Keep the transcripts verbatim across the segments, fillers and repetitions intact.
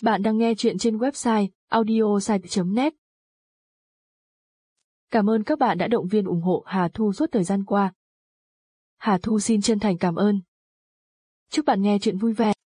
Bạn đang nghe chuyện trên website audiosite chấm net. Cảm ơn các bạn đã động viên ủng hộ Hà Thu suốt thời gian qua. Hà Thu xin chân thành cảm ơn. Chúc bạn nghe chuyện vui vẻ.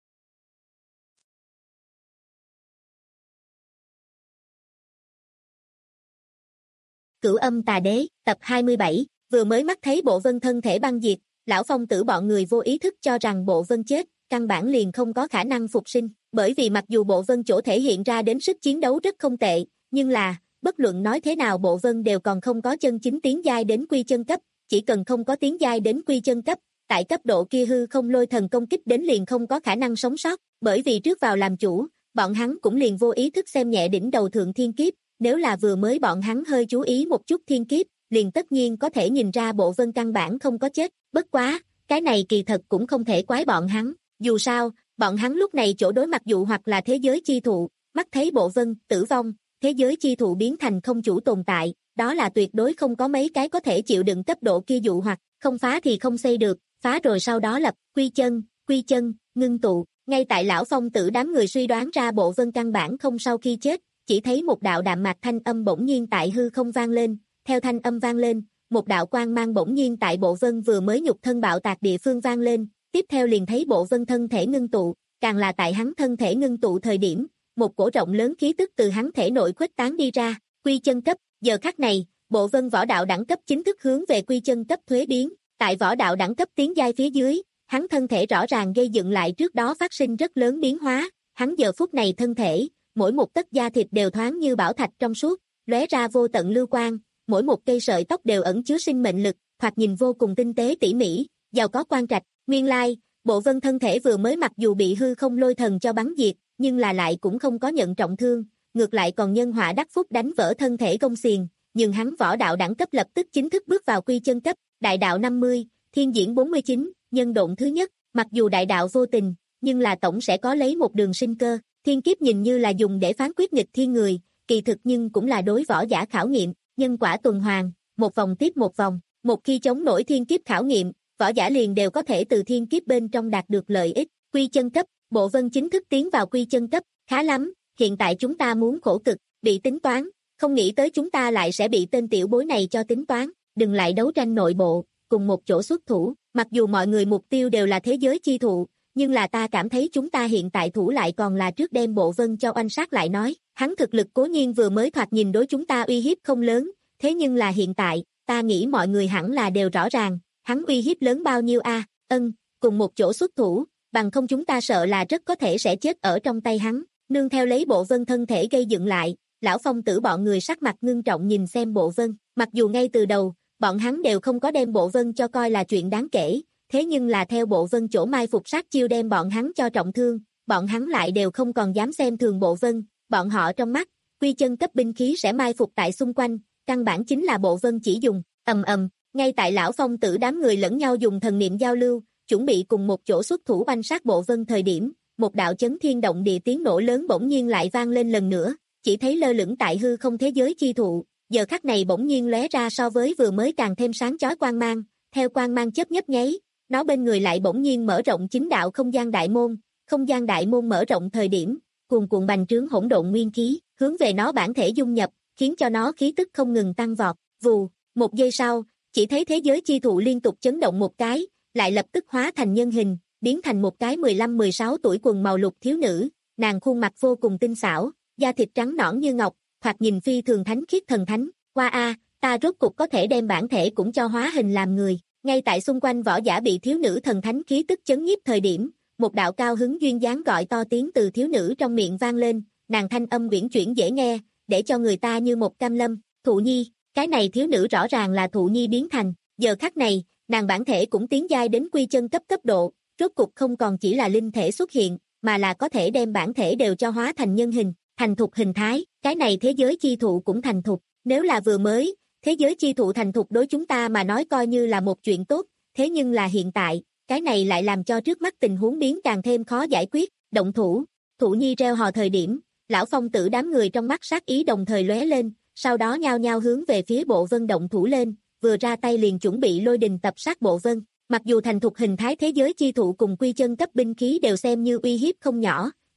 Cửu Âm Tà Đế, tập hai mươi bảy, vừa mới mắt thấy Bộ Vân thân thể băng diệt, lão Phong Tử bọn người vô ý thức cho rằng Bộ Vân chết, căn bản liền không có khả năng phục sinh, bởi vì mặc dù Bộ Vân chỗ thể hiện ra đến sức chiến đấu rất không tệ, nhưng là, bất luận nói thế nào Bộ Vân đều còn không có chân chính tiến giai đến quy chân cấp, chỉ cần không có tiến giai đến quy chân cấp, tại cấp độ kia hư không lôi thần công kích đến liền không có khả năng sống sót, bởi vì trước vào làm chủ, bọn hắn cũng liền vô ý thức xem nhẹ đỉnh đầu thượng thiên kiếp. Nếu là vừa mới bọn hắn hơi chú ý một chút thiên kiếp, liền tất nhiên có thể nhìn ra Bộ Vân căn bản không có chết, bất quá, cái này kỳ thật cũng không thể quái bọn hắn, dù sao, bọn hắn lúc này chỗ đối mặt dụ hoặc là thế giới chi thụ, mắt thấy Bộ Vân tử vong, thế giới chi thụ biến thành không chủ tồn tại, đó là tuyệt đối không có mấy cái có thể chịu đựng cấp độ kia dụ hoặc, không phá thì không xây được, phá rồi sau đó lập, quy chân, quy chân, ngưng tụ, ngay tại lão Phong Tử đám người suy đoán ra Bộ Vân căn bản không sau khi chết, chỉ thấy một đạo đạm mạc thanh âm bỗng nhiên tại hư không vang lên, theo thanh âm vang lên, một đạo quang mang bỗng nhiên tại Bộ Vân vừa mới nhục thân bạo tạc địa phương vang lên, tiếp theo liền thấy Bộ Vân thân thể ngưng tụ, càng là tại hắn thân thể ngưng tụ thời điểm, một cổ rộng lớn khí tức từ hắn thể nội khuếch tán đi ra, quy chân cấp, giờ khắc này, Bộ Vân võ đạo đẳng cấp chính thức hướng về quy chân cấp thuế biến, tại võ đạo đẳng cấp tiến giai phía dưới, hắn thân thể rõ ràng gây dựng lại trước đó phát sinh rất lớn biến hóa, hắn giờ phút này thân thể mỗi một tấc da thịt đều thoáng như bảo thạch trong suốt, lóe ra vô tận lưu quang, mỗi một cây sợi tóc đều ẩn chứa sinh mệnh lực, thoạt nhìn vô cùng tinh tế tỉ mỉ, giàu có quan trạch, nguyên lai, Bộ Vân thân thể vừa mới mặc dù bị hư không lôi thần cho bắn diệt, nhưng là lại cũng không có nhận trọng thương, ngược lại còn nhân họa đắc phúc đánh vỡ thân thể gông xiềng, nhưng hắn võ đạo đẳng cấp lập tức chính thức bước vào quy chân cấp, đại đạo năm mươi, thiên diễn bốn mươi chín, nhân độn thứ nhất, mặc dù đại đạo vô tình, nhưng là tổng sẽ có lấy một đường sinh cơ. Thiên kiếp nhìn như là dùng để phán quyết nghịch thiên người, kỳ thực nhưng cũng là đối võ giả khảo nghiệm, nhân quả tuần hoàn, một vòng tiếp một vòng, một khi chống nổi thiên kiếp khảo nghiệm, võ giả liền đều có thể từ thiên kiếp bên trong đạt được lợi ích, quy chân cấp, Bộ Vân chính thức tiến vào quy chân cấp, khá lắm, hiện tại chúng ta muốn khổ cực, bị tính toán, không nghĩ tới chúng ta lại sẽ bị tên tiểu bối này cho tính toán, đừng lại đấu tranh nội bộ, cùng một chỗ xuất thủ, mặc dù mọi người mục tiêu đều là thế giới chi thụ, nhưng là ta cảm thấy chúng ta hiện tại thủ lại còn là trước đem Bộ Vân cho oanh sát lại nói, hắn thực lực cố nhiên vừa mới thoạt nhìn đối chúng ta uy hiếp không lớn, thế nhưng là hiện tại, ta nghĩ mọi người hẳn là đều rõ ràng, hắn uy hiếp lớn bao nhiêu a, ân, cùng một chỗ xuất thủ, bằng không chúng ta sợ là rất có thể sẽ chết ở trong tay hắn, nương theo lấy Bộ Vân thân thể gây dựng lại, lão Phong Tử bọn người sắc mặt ngưng trọng nhìn xem Bộ Vân, mặc dù ngay từ đầu, bọn hắn đều không có đem Bộ Vân cho coi là chuyện đáng kể. Thế nhưng là theo Bộ Vân chỗ mai phục sát chiêu đem bọn hắn cho trọng thương, bọn hắn lại đều không còn dám xem thường Bộ Vân, bọn họ trong mắt, quy chân cấp binh khí sẽ mai phục tại xung quanh, căn bản chính là Bộ Vân chỉ dùng, ầm ầm, ngay tại lão Phong Tử đám người lẫn nhau dùng thần niệm giao lưu, chuẩn bị cùng một chỗ xuất thủ oanh sát Bộ Vân thời điểm, một đạo chấn thiên động địa tiếng nổ lớn bỗng nhiên lại vang lên lần nữa, chỉ thấy lơ lửng tại hư không thế giới chi thụ, giờ khắc này bỗng nhiên lóe ra so với vừa mới càng thêm sáng chói quang mang, theo quang mang chớp nhấp nháy. Nó bên người lại bỗng nhiên mở rộng chính đạo không gian đại môn, không gian đại môn mở rộng thời điểm, cuồn cuộn bành trướng hỗn độn nguyên khí, hướng về nó bản thể dung nhập, khiến cho nó khí tức không ngừng tăng vọt, vù, một giây sau, chỉ thấy thế giới chi thụ liên tục chấn động một cái, lại lập tức hóa thành nhân hình, biến thành một cái mười lăm mười sáu tuổi quần màu lục thiếu nữ, nàng khuôn mặt vô cùng tinh xảo, da thịt trắng nõn như ngọc, thoạt nhìn phi thường thánh khiết thần thánh, qua a, ta rốt cục có thể đem bản thể cũng cho hóa hình làm người. Ngay tại xung quanh võ giả bị thiếu nữ thần thánh khí tức chấn nhiếp thời điểm, một đạo cao hứng duyên dáng gọi to tiếng từ thiếu nữ trong miệng vang lên, nàng thanh âm uyển chuyển dễ nghe, để cho người ta như một cam lâm, Thụ Nhi, cái này thiếu nữ rõ ràng là Thụ Nhi biến thành, giờ khắc này, nàng bản thể cũng tiến giai đến quy chân cấp cấp độ, rốt cục không còn chỉ là linh thể xuất hiện, mà là có thể đem bản thể đều cho hóa thành nhân hình, thành thục hình thái, cái này thế giới chi thụ cũng thành thục, nếu là vừa mới, thế giới chi thụ thành thục đối chúng ta mà nói coi như là một chuyện tốt, thế nhưng là hiện tại, cái này lại làm cho trước mắt tình huống biến càng thêm khó giải quyết, động thủ, Thụ Nhi reo hò thời điểm, lão Phong Tử đám người trong mắt sát ý đồng thời lóe lên, sau đó nhao nhao hướng về phía Bộ Vân động thủ lên, vừa ra tay liền chuẩn bị lôi đình tập sát Bộ Vân, mặc dù thành thục hình thái thế giới chi thụ cùng quy chân cấp binh khí đều xem như uy hiếp không nhỏ,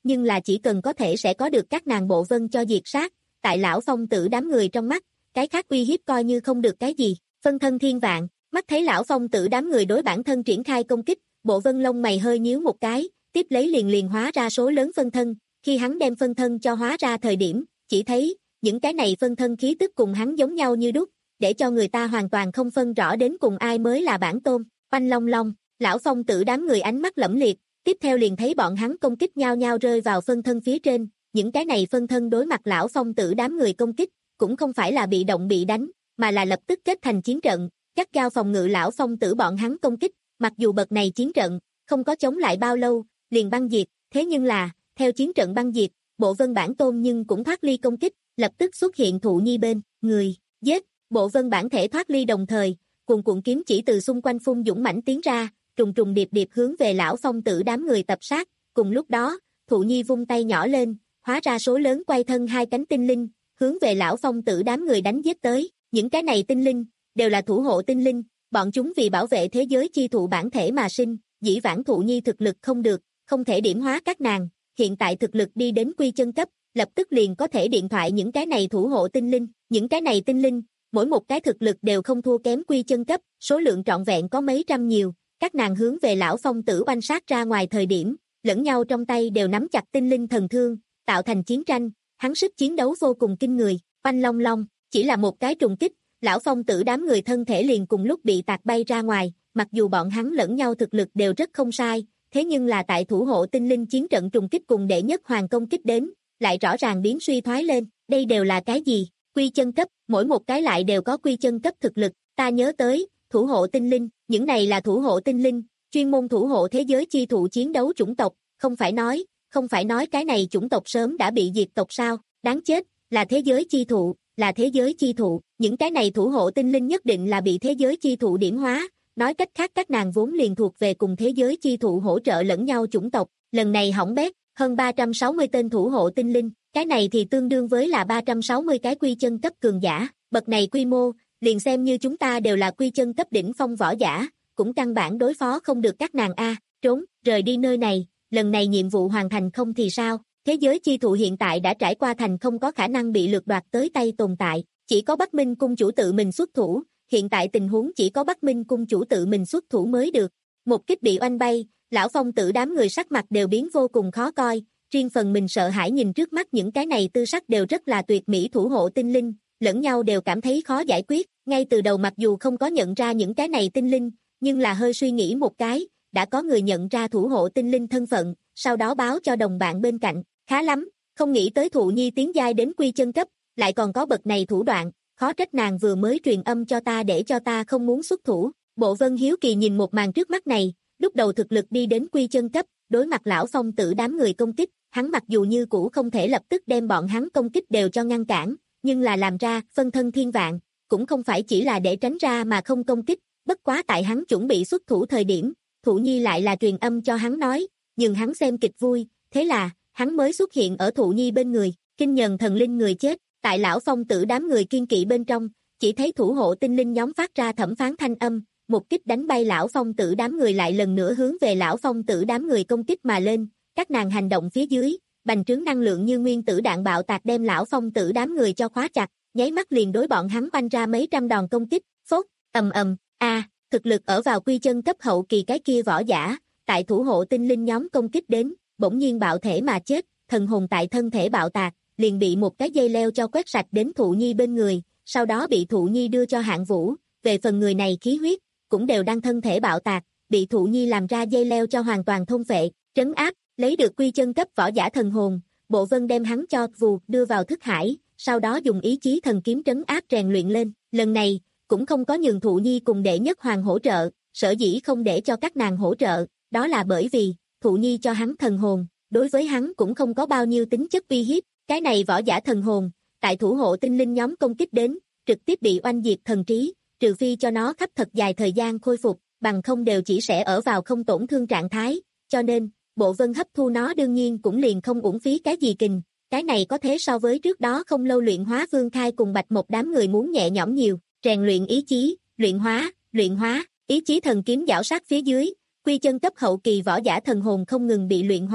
nhưng là chỉ cần có thể sẽ có được các nàng bộ vân cho diệt sát, tại lão phong tử đám người trong mắt, cái khác uy hiếp coi như không được cái gì, phân thân thiên vạn, mắt thấy lão phong tử đám người đối bản thân triển khai công kích, bộ vân lông mày hơi nhíu một cái, tiếp lấy liền liền hóa ra số lớn phân thân, khi hắn đem phân thân cho hóa ra thời điểm, chỉ thấy, những cái này phân thân khí tức cùng hắn giống nhau như đúc, để cho người ta hoàn toàn không phân rõ đến cùng ai mới là bản tôn, oanh long long, lão phong tử đám người ánh mắt lẫm liệt, tiếp theo liền thấy bọn hắn công kích nhau nhau rơi vào phân thân phía trên, những cái này phân thân đối mặt lão phong tử đám người công kích, cũng không phải là bị động bị đánh, mà là lập tức kết thành chiến trận, gắt gao phòng ngự lão phong tử bọn hắn công kích, mặc dù bậc này chiến trận, không có chống lại bao lâu, liền băng diệt, thế nhưng là, theo chiến trận băng diệt, bộ vân bản tôn nhưng cũng thoát ly công kích, lập tức xuất hiện thụ nhi bên, người, giết, bộ vân bản thể thoát ly đồng thời, cuồn cuộn kiếm chỉ từ xung quanh phun dũng mãnh tiến ra, trùng trùng điệp điệp hướng về lão phong tử đám người tập sát, cùng lúc đó, thụ nhi vung tay nhỏ lên, hóa ra số lớn quay thân hai cánh tinh linh, hướng về lão phong tử đám người đánh giết tới, những cái này tinh linh, đều là thủ hộ tinh linh, bọn chúng vì bảo vệ thế giới chi thụ bản thể mà sinh, dĩ vãng thụ nhi thực lực không được, không thể điểm hóa các nàng, hiện tại thực lực đi đến quy chân cấp, lập tức liền có thể điện thoại những cái này thủ hộ tinh linh, những cái này tinh linh, mỗi một cái thực lực đều không thua kém quy chân cấp, số lượng trọn vẹn có mấy trăm nhiều, các nàng hướng về lão phong tử oanh sát ra ngoài thời điểm, lẫn nhau trong tay đều nắm chặt tinh linh thần thương, tạo thành chiến tranh, hắn sức chiến đấu vô cùng kinh người, oanh long long, chỉ là một cái trùng kích, lão phong tử đám người thân thể liền cùng lúc bị tạc bay ra ngoài, mặc dù bọn hắn lẫn nhau thực lực đều rất không sai, thế nhưng là tại thủ hộ tinh linh chiến trận trùng kích cùng đệ nhất hoàng công kích đến, lại rõ ràng biến suy thoái lên, đây đều là cái gì? Quy chân cấp, mỗi một cái lại đều có quy chân cấp thực lực, ta nhớ tới, thủ hộ tinh linh, những này là thủ hộ tinh linh, chuyên môn thủ hộ thế giới chi thụ chiến đấu chủng tộc, không phải nói, không phải nói cái này chủng tộc sớm đã bị diệt tộc sao, đáng chết, là thế giới chi thụ, là thế giới chi thụ, những cái này thủ hộ tinh linh nhất định là bị thế giới chi thụ điểm hóa, nói cách khác các nàng vốn liền thuộc về cùng thế giới chi thụ hỗ trợ lẫn nhau chủng tộc, lần này hỏng bét, hơn ba trăm sáu mươi tên thủ hộ tinh linh, cái này thì tương đương với là ba trăm sáu mươi cái quy chân cấp cường giả, bậc này quy mô, liền xem như chúng ta đều là quy chân cấp đỉnh phong võ giả, cũng căn bản đối phó không được các nàng a, trốn, rời đi nơi này, lần này nhiệm vụ hoàn thành không thì sao, thế giới chi thụ hiện tại đã trải qua thành không có khả năng bị lược đoạt tới tay tồn tại, chỉ có Bắc Minh cung chủ tự mình xuất thủ, hiện tại tình huống chỉ có Bắc Minh cung chủ tự mình xuất thủ mới được, một kích bị oanh bay, lão phong tử đám người sắc mặt đều biến vô cùng khó coi, riêng phần mình sợ hãi nhìn trước mắt những cái này tư sắc đều rất là tuyệt mỹ thủ hộ tinh linh, lẫn nhau đều cảm thấy khó giải quyết, ngay từ đầu mặc dù không có nhận ra những cái này tinh linh, nhưng là hơi suy nghĩ một cái, đã có người nhận ra thủ hộ tinh linh thân phận, sau đó báo cho đồng bạn bên cạnh, khá lắm, không nghĩ tới thụ nhi tiến giai đến quy chân cấp, lại còn có bậc này thủ đoạn, khó trách nàng vừa mới truyền âm cho ta để cho ta không muốn xuất thủ, bộ vân hiếu kỳ nhìn một màn trước mắt này, lúc đầu thực lực đi đến quy chân cấp, đối mặt lão phong tử đám người công kích, hắn mặc dù như cũ không thể lập tức đem bọn hắn công kích đều cho ngăn cản, nhưng là làm ra phân thân thiên vạn, cũng không phải chỉ là để tránh ra mà không công kích, bất quá tại hắn chuẩn bị xuất thủ thời điểm, thụ nhi lại là truyền âm cho hắn nói, nhưng hắn xem kịch vui, thế là, hắn mới xuất hiện ở thụ nhi bên người, kinh nhờn thần linh người chết, tại lão phong tử đám người kiên kỵ bên trong, chỉ thấy thủ hộ tinh linh nhóm phát ra thẩm phán thanh âm, một kích đánh bay lão phong tử đám người lại lần nữa hướng về lão phong tử đám người công kích mà lên, các nàng hành động phía dưới, bành trướng năng lượng như nguyên tử đạn bạo tạc đem lão phong tử đám người cho khóa chặt, nháy mắt liền đối bọn hắn oanh ra mấy trăm đòn công kích, phốt, ầm ầm, a, thực lực ở vào quy chân cấp hậu kỳ cái kia võ giả, tại thủ hộ tinh linh nhóm công kích đến, bỗng nhiên bạo thể mà chết, thần hồn tại thân thể bạo tạc, liền bị một cái dây leo cho quét sạch đến thụ nhi bên người, sau đó bị thụ nhi đưa cho hạng vũ, về phần người này khí huyết, cũng đều đang thân thể bạo tạc, bị thụ nhi làm ra dây leo cho hoàn toàn thôn phệ, trấn áp, lấy được quy chân cấp võ giả thần hồn, bộ vân đem hắn cho vù đưa vào thức hải, sau đó dùng ý chí thần kiếm trấn áp rèn luyện lên, lần này, cũng không có nhường thụ nhi cùng đệ nhất hoàng hỗ trợ, sở dĩ không để cho các nàng hỗ trợ, đó là bởi vì, thụ nhi cho hắn thần hồn, đối với hắn cũng không có bao nhiêu tính chất uy hiếp, cái này võ giả thần hồn, tại thủ hộ tinh linh nhóm công kích đến, trực tiếp bị oanh diệt thần trí, trừ phi cho nó khắp thật dài thời gian khôi phục, bằng không đều chỉ sẽ ở vào không tổn thương trạng thái, cho nên, bộ vân hấp thu nó đương nhiên cũng liền không uổng phí cái gì kình, cái này có thế so với trước đó không lâu luyện hóa Vương Khai cùng Bạch một đám người muốn nhẹ nhõm nhiều, rèn luyện ý chí, luyện hóa, luyện hóa, ý chí thần kiếm giảo sát phía dưới, quy chân cấp hậu kỳ võ giả thần hồn không ngừng bị luyện hóa,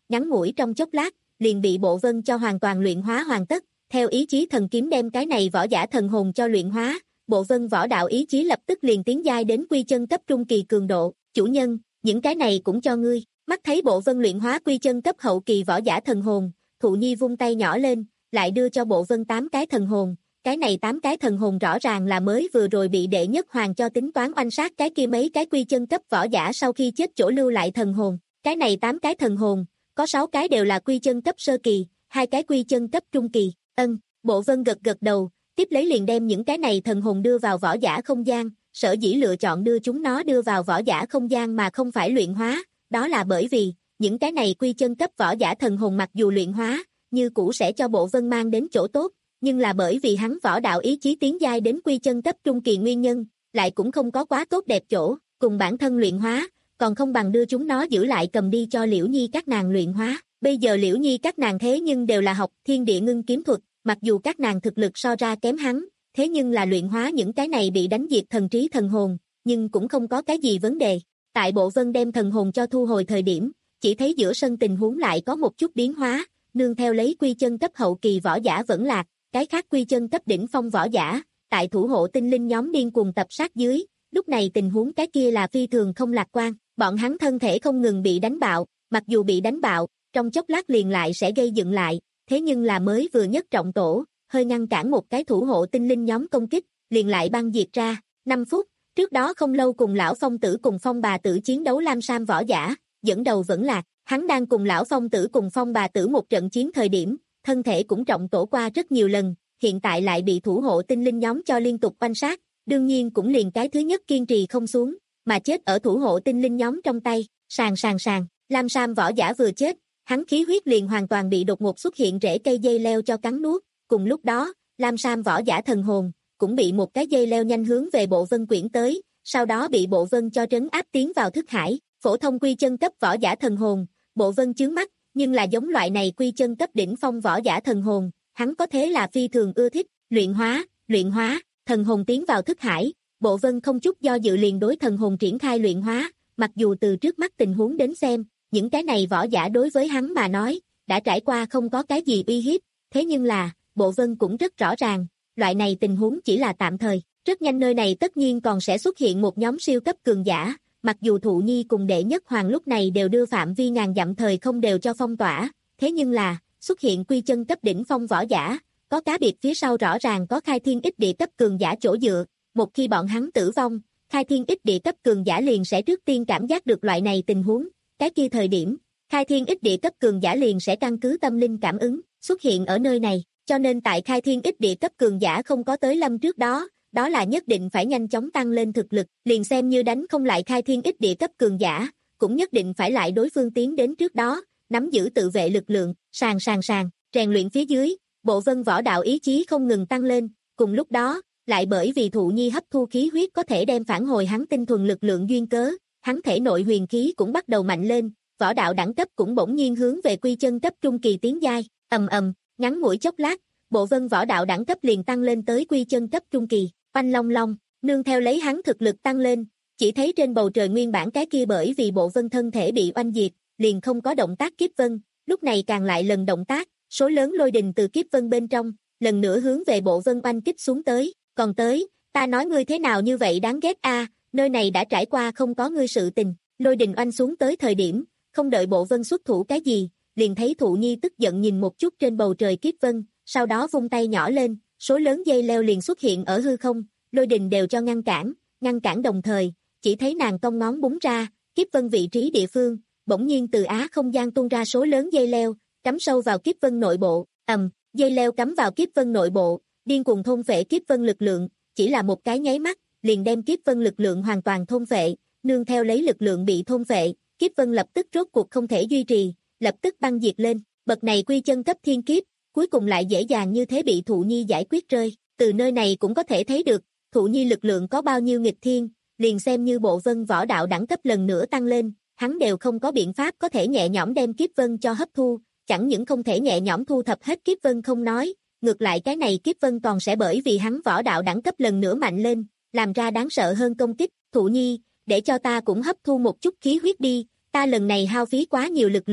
ngắn ngủi trong chốc lát, liền bị Bộ Vân cho hoàn toàn luyện hóa hoàn tất, theo ý chí thần kiếm đem cái này võ giả thần hồn cho luyện hóa, Bộ Vân võ đạo ý chí lập tức liền tiến giai đến quy chân cấp trung kỳ cường độ, chủ nhân, những cái này cũng cho ngươi, mắt thấy Bộ Vân luyện hóa quy chân cấp hậu kỳ võ giả thần hồn, Thụ Nhi vung tay nhỏ lên, lại đưa cho Bộ Vân tám cái thần hồn, cái này tám cái thần hồn rõ ràng là mới vừa rồi bị đệ nhất hoàng cho tính toán oanh sát cái kia mấy cái quy chân cấp võ giả sau khi chết chỗ lưu lại thần hồn, cái này tám cái thần hồn, có sáu cái đều là quy chân cấp sơ kỳ, hai cái quy chân cấp trung kỳ, ân, Bộ Vân gật gật đầu, tiếp lấy liền đem những cái này thần hồn đưa vào võ giả không gian, sở dĩ lựa chọn đưa chúng nó đưa vào võ giả không gian mà không phải luyện hóa, đó là bởi vì, những cái này quy chân cấp võ giả thần hồn mặc dù luyện hóa, như cũ sẽ cho Bộ Vân mang đến chỗ tốt, nhưng là bởi vì hắn võ đạo ý chí tiến giai đến quy chân cấp trung kỳ nguyên nhân, lại cũng không có quá tốt đẹp chỗ, cùng bản thân luyện hóa, còn không bằng đưa chúng nó giữ lại cầm đi cho Liễu Nhi các nàng luyện hóa. Bây giờ Liễu Nhi các nàng thế nhưng đều là học thiên địa ngưng kiếm thuật, mặc dù các nàng thực lực so ra kém hắn, thế nhưng là luyện hóa những cái này bị đánh diệt thần trí thần hồn, nhưng cũng không có cái gì vấn đề. Tại Bộ Vân đem thần hồn cho thu hồi thời điểm, chỉ thấy giữa sân tình huống lại có một chút biến hóa, nương theo lấy quy chân cấp hậu kỳ võ giả vẫn lạc, cái khác quy chân cấp đỉnh phong võ giả, tại thủ hộ tinh linh nhóm điên cuồng tập sát dưới, lúc này tình huống cái kia là phi thường không lạc quan, bọn hắn thân thể không ngừng bị đánh bạo, mặc dù bị đánh bạo, trong chốc lát liền lại sẽ gây dựng lại, thế nhưng là mới vừa nhất trọng tổ, hơi ngăn cản một cái thủ hộ tinh linh nhóm công kích, liền lại băng diệt ra, năm phút, trước đó không lâu cùng lão phong tử cùng phong bà tử chiến đấu lam sam võ giả, dẫn đầu vẫn lạc, hắn đang cùng lão phong tử cùng phong bà tử một trận chiến thời điểm, thân thể cũng trọng tổ qua rất nhiều lần, hiện tại lại bị thủ hộ tinh linh nhóm cho liên tục oanh sát, đương nhiên cũng liền cái thứ nhất kiên trì không xuống, mà chết ở thủ hộ tinh linh nhóm trong tay, sàn sàn sàn, lam sam võ giả vừa chết, hắn khí huyết liền hoàn toàn bị đột ngột xuất hiện rễ cây dây leo cho cắn nuốt, cùng lúc đó, lam sam võ giả thần hồn, cũng bị một cái dây leo nhanh hướng về Bộ Vân quyển tới, sau đó bị Bộ Vân cho trấn áp tiến vào thức hải, phổ thông quy chân cấp võ giả thần hồn, Bộ Vân chướng mắt, nhưng là giống loại này quy chân cấp đỉnh phong võ giả thần hồn, hắn có thế là phi thường ưa thích, luyện hóa, luyện hóa, thần hồn tiến vào thức hải, Bộ Vân không chút do dự liền đối thần hồn triển khai luyện hóa, mặc dù từ trước mắt tình huống đến xem, những cái này võ giả đối với hắn mà nói, đã trải qua không có cái gì uy hiếp, thế nhưng là, Bộ Vân cũng rất rõ ràng, loại này tình huống chỉ là tạm thời, rất nhanh nơi này tất nhiên còn sẽ xuất hiện một nhóm siêu cấp cường giả, mặc dù Thụ Nhi cùng đệ nhất hoàng lúc này đều đưa phạm vi ngàn dặm thời không đều cho phong tỏa, thế nhưng là, xuất hiện quy chân cấp đỉnh phong võ giả, có cá biệt phía sau rõ ràng có khai thiên ích địa cấp cường giả chỗ dựa, một khi bọn hắn tử vong, khai thiên ích địa cấp cường giả liền sẽ trước tiên cảm giác được loại này tình huống, cái kia thời điểm, khai thiên ích địa cấp cường giả liền sẽ căn cứ tâm linh cảm ứng, xuất hiện ở nơi này, cho nên tại khai thiên ích địa cấp cường giả không có tới lâm trước đó, đó là nhất định phải nhanh chóng tăng lên thực lực, liền xem như đánh không lại khai thiên ích địa cấp cường giả, cũng nhất định phải lại đối phương tiến đến trước đó, nắm giữ tự vệ lực lượng, sàn sàn sàn, rèn luyện phía dưới, Bộ Vân võ đạo ý chí không ngừng tăng lên, cùng lúc đó, lại bởi vì Thụ Nhi hấp thu khí huyết có thể đem phản hồi hắn tinh thuần lực lượng duyên cớ, hắn thể nội huyền khí cũng bắt đầu mạnh lên, võ đạo đẳng cấp cũng bỗng nhiên hướng về quy chân cấp trung kỳ tiến giai, ầm ầm, ngắn ngủi chốc lát, Bộ Vân võ đạo đẳng cấp liền tăng lên tới quy chân cấp trung kỳ, oanh long long, nương theo lấy hắn thực lực tăng lên, chỉ thấy trên bầu trời nguyên bản cái kia bởi vì Bộ Vân thân thể bị oanh diệt, liền không có động tác kiếp vân, lúc này càng lại lần động tác, số lớn lôi đình từ kiếp vân bên trong, lần nữa hướng về Bộ Vân oanh kích xuống tới, còn tới, ta nói ngươi thế nào như vậy đáng ghét a, nơi này đã trải qua không có ngươi sự tình, lôi đình oanh xuống tới thời điểm, không đợi Bộ Vân xuất thủ cái gì, liền thấy Thụ Nhi tức giận nhìn một chút trên bầu trời kiếp vân, sau đó vung tay nhỏ lên, số lớn dây leo liền xuất hiện ở hư không, lôi đình đều cho ngăn cản, ngăn cản đồng thời, chỉ thấy nàng cong ngón búng ra, kiếp vân vị trí địa phương, bỗng nhiên từ á không gian tung ra số lớn dây leo, cắm sâu vào kiếp vân nội bộ, ầm, dây leo cắm vào kiếp vân nội bộ, điên cuồng thôn phệ kiếp vân lực lượng, chỉ là một cái nháy mắt, liền đem kiếp vân lực lượng hoàn toàn thôn phệ, nương theo lấy lực lượng bị thôn phệ, kiếp vân lập tức rốt cuộc không thể duy trì, lập tức băng diệt lên, bậc này quy chân cấp thiên kiếp, cuối cùng lại dễ dàng như thế bị Thụ Nhi giải quyết rơi, từ nơi này cũng có thể thấy được, Thụ Nhi lực lượng có bao nhiêu nghịch thiên, liền xem như Bộ Vân võ đạo đẳng cấp lần nữa tăng lên, hắn đều không có biện pháp có thể nhẹ nhõm đem kiếp vân cho hấp thu, chẳng những không thể nhẹ nhõm thu thập hết kiếp vân không nói, ngược lại cái này kiếp vân còn sẽ bởi vì hắn võ đạo đẳng cấp lần nữa mạnh lên, làm ra đáng sợ hơn công kích, Thụ Nhi, để cho ta cũng hấp thu một chút khí huyết đi, ta lần này hao phí quá nhiều lực lượng,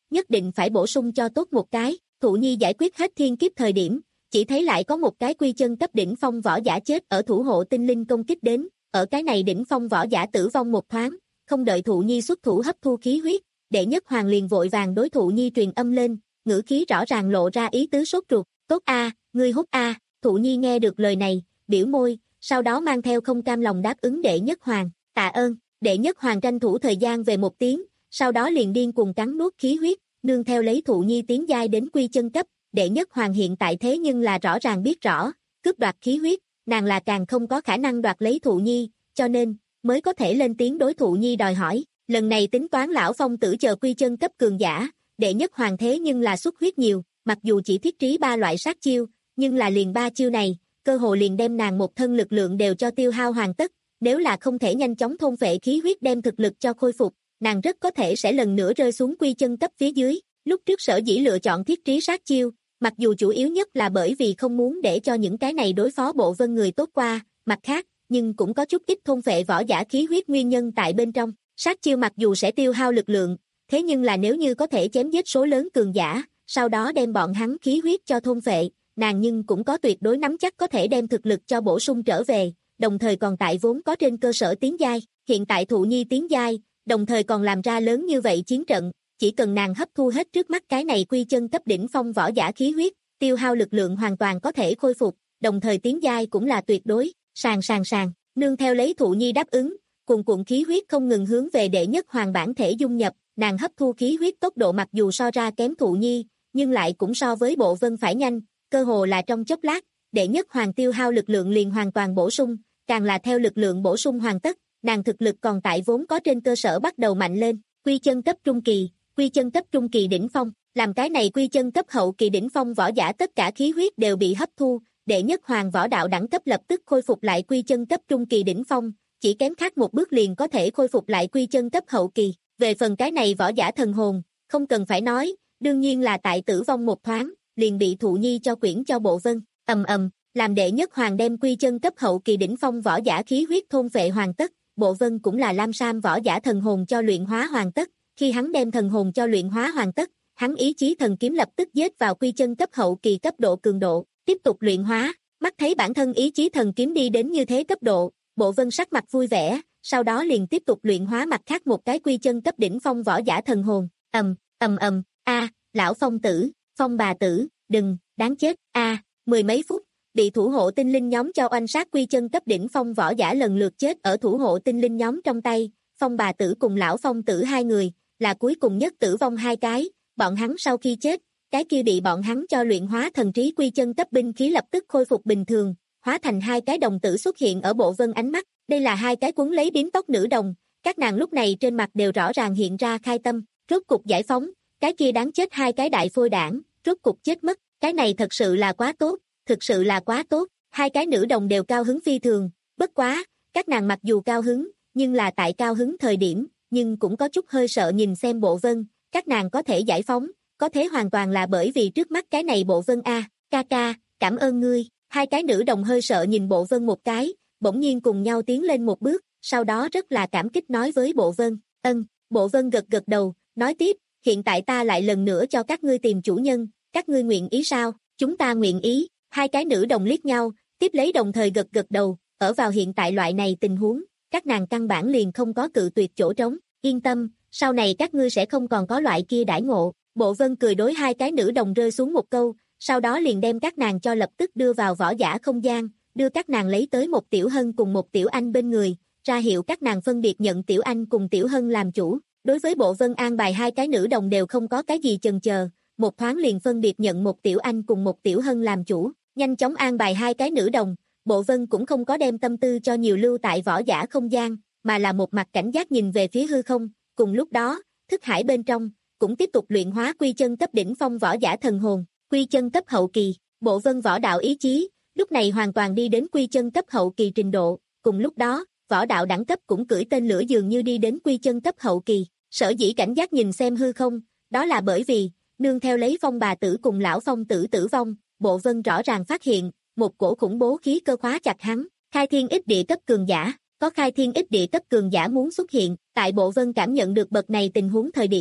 nhất định phải bổ sung cho tốt một cái. Thụ Nhi giải quyết hết thiên kiếp thời điểm, chỉ thấy lại có một cái quy chân cấp đỉnh phong võ giả chết ở thủ hộ tinh linh công kích đến, ở cái này đỉnh phong võ giả tử vong một thoáng, không đợi Thụ Nhi xuất thủ hấp thu khí huyết, Đệ Nhất Hoàng liền vội vàng đối Thụ Nhi truyền âm lên, ngữ khí rõ ràng lộ ra ý tứ sốt ruột, tốt a, ngươi hút a. Thụ Nhi nghe được lời này, biểu môi, sau đó mang theo không cam lòng đáp ứng Đệ Nhất Hoàng, tạ ơn. Đệ Nhất Hoàng tranh thủ thời gian về một tiếng, sau đó liền điên cuồng cắn nuốt khí huyết, nương theo lấy Thụ Nhi tiến giai đến quy chân cấp, Đệ Nhất Hoàng hiện tại thế nhưng là rõ ràng biết rõ, cướp đoạt khí huyết, nàng là càng không có khả năng đoạt lấy Thụ Nhi, cho nên, mới có thể lên tiếng đối Thụ Nhi đòi hỏi, lần này tính toán lão phong tử chờ quy chân cấp cường giả, Đệ Nhất Hoàng thế nhưng là xuất huyết nhiều, mặc dù chỉ thiết trí ba loại sát chiêu, nhưng là liền ba chiêu này, cơ hồ liền đem nàng một thân lực lượng đều cho tiêu hao hoàn tất, nếu là không thể nhanh chóng thôn phệ khí huyết đem thực lực cho khôi phục, nàng rất có thể sẽ lần nữa rơi xuống quy chân cấp phía dưới. Lúc trước sở dĩ lựa chọn thiết trí sát chiêu, mặc dù chủ yếu nhất là bởi vì không muốn để cho những cái này đối phó bộ vân người tốt qua, mặt khác, nhưng cũng có chút ít thôn phệ võ giả khí huyết nguyên nhân tại bên trong. Sát chiêu mặc dù sẽ tiêu hao lực lượng, thế nhưng là nếu như có thể chém giết số lớn cường giả, sau đó đem bọn hắn khí huyết cho thôn phệ, nàng nhưng cũng có tuyệt đối nắm chắc có thể đem thực lực cho bổ sung trở về, đồng thời còn tại vốn có trên cơ sở tiến giai, hiện tại Thụ Nhi tiến giai, đồng thời còn làm ra lớn như vậy chiến trận, chỉ cần nàng hấp thu hết trước mắt cái này quy chân cấp đỉnh phong võ giả khí huyết, tiêu hao lực lượng hoàn toàn có thể khôi phục, đồng thời tiến giai cũng là tuyệt đối, sàng sàng sàng, nương theo lấy Thụ Nhi đáp ứng, cuồn cuộn khí huyết không ngừng hướng về Đệ Nhất Hoàng bản thể dung nhập, nàng hấp thu khí huyết tốc độ mặc dù so ra kém Thụ Nhi, nhưng lại cũng so với Bộ Vân phải nhanh, cơ hồ là trong chốc lát, Đệ Nhất Hoàng tiêu hao lực lượng liền hoàn toàn bổ sung, càng là theo lực lượng bổ sung hoàn tất, nàng thực lực còn tại vốn có trên cơ sở bắt đầu mạnh lên, quy chân cấp trung kỳ, quy chân cấp trung kỳ đỉnh phong, làm cái này quy chân cấp hậu kỳ đỉnh phong võ giả tất cả khí huyết đều bị hấp thu, Đệ Nhất Hoàng võ đạo đẳng cấp lập tức khôi phục lại quy chân cấp trung kỳ đỉnh phong, chỉ kém khác một bước liền có thể khôi phục lại quy chân cấp hậu kỳ, về phần cái này võ giả thần hồn, không cần phải nói, đương nhiên là tại tử vong một thoáng, liền bị Thụ Nhi cho quyển cho Bộ Vân, ầm ầm, làm Đệ Nhất Hoàng đem quy chân cấp hậu kỳ đỉnh phong võ giả khí huyết thôn phệ hoàn tất, Bộ Vân cũng là Lam Sam võ giả thần hồn cho luyện hóa hoàn tất, khi hắn đem thần hồn cho luyện hóa hoàn tất, hắn ý chí thần kiếm lập tức giết vào quy chân cấp hậu kỳ cấp độ cường độ, tiếp tục luyện hóa, mắt thấy bản thân ý chí thần kiếm đi đến như thế cấp độ, Bộ Vân sắc mặt vui vẻ, sau đó liền tiếp tục luyện hóa mặt khác một cái quy chân cấp đỉnh phong võ giả thần hồn, ầm, ầm ầm, a, lão phong tử, phong bà tử, đừng, đáng chết, a, mười mấy phút, bị thủ hộ tinh linh nhóm cho oanh sát quy chân cấp đỉnh phong võ giả lần lượt chết ở thủ hộ tinh linh nhóm trong tay, phong bà tử cùng lão phong tử hai người, là cuối cùng nhất tử vong hai cái, bọn hắn sau khi chết, cái kia bị bọn hắn cho luyện hóa thần trí quy chân cấp binh khí lập tức khôi phục bình thường, hóa thành hai cái đồng tử xuất hiện ở Bộ Vân ánh mắt, đây là hai cái quấn lấy bím tóc nữ đồng, các nàng lúc này trên mặt đều rõ ràng hiện ra khai tâm, rốt cục giải phóng, cái kia đáng chết hai cái đại phôi đảng, rốt cục chết mất, cái này thật sự là quá tốt, thực sự là quá tốt, hai cái nữ đồng đều cao hứng phi thường, bất quá, các nàng mặc dù cao hứng, nhưng là tại cao hứng thời điểm, nhưng cũng có chút hơi sợ nhìn xem Bộ Vân, các nàng có thể giải phóng, có thế hoàn toàn là bởi vì trước mắt cái này Bộ Vân a, ca ca, cảm ơn ngươi, hai cái nữ đồng hơi sợ nhìn Bộ Vân một cái, bỗng nhiên cùng nhau tiến lên một bước, sau đó rất là cảm kích nói với Bộ Vân, ân, Bộ Vân gật gật đầu, nói tiếp, hiện tại ta lại lần nữa cho các ngươi tìm chủ nhân, các ngươi nguyện ý sao, chúng ta nguyện ý, hai cái nữ đồng liếc nhau, tiếp lấy đồng thời gật gật đầu, ở vào hiện tại loại này tình huống, các nàng căn bản liền không có cự tuyệt chỗ trống, yên tâm, sau này các ngươi sẽ không còn có loại kia đãi ngộ, Bộ Vân cười đối hai cái nữ đồng rơi xuống một câu, sau đó liền đem các nàng cho lập tức đưa vào võ giả không gian, đưa các nàng lấy tới một tiểu hân cùng một tiểu anh bên người, ra hiệu các nàng phân biệt nhận tiểu anh cùng tiểu hân làm chủ, đối với Bộ Vân an bài hai cái nữ đồng đều không có cái gì chần chờ, một thoáng liền phân biệt nhận một tiểu anh cùng một tiểu hân làm chủ, nhanh chóng an bài hai cái nữ đồng, Bộ Vân cũng không có đem tâm tư cho nhiều lưu tại võ giả không gian, mà là một mặt cảnh giác nhìn về phía hư không, cùng lúc đó, thức hải bên trong, cũng tiếp tục luyện hóa quy chân cấp đỉnh phong võ giả thần hồn, quy chân cấp hậu kỳ, Bộ Vân võ đạo ý chí, lúc này hoàn toàn đi đến quy chân cấp hậu kỳ trình độ, cùng lúc đó, võ đạo đẳng cấp cũng cưỡi tên lửa dường như đi đến quy chân cấp hậu kỳ, sở dĩ cảnh giác nhìn xem hư không, đó là bởi vì, nương theo lấy phong bà tử cùng lão phong tử tử vong, Bộ Vân rõ ràng phát hiện, một cổ khủng bố khí cơ khóa chặt hắn, khai thiên ích địa cấp cường giả, có khai thiên ích địa cấp cường giả muốn xuất hiện, tại Bộ Vân cảm nhận được bậc này tình huống thời điểm,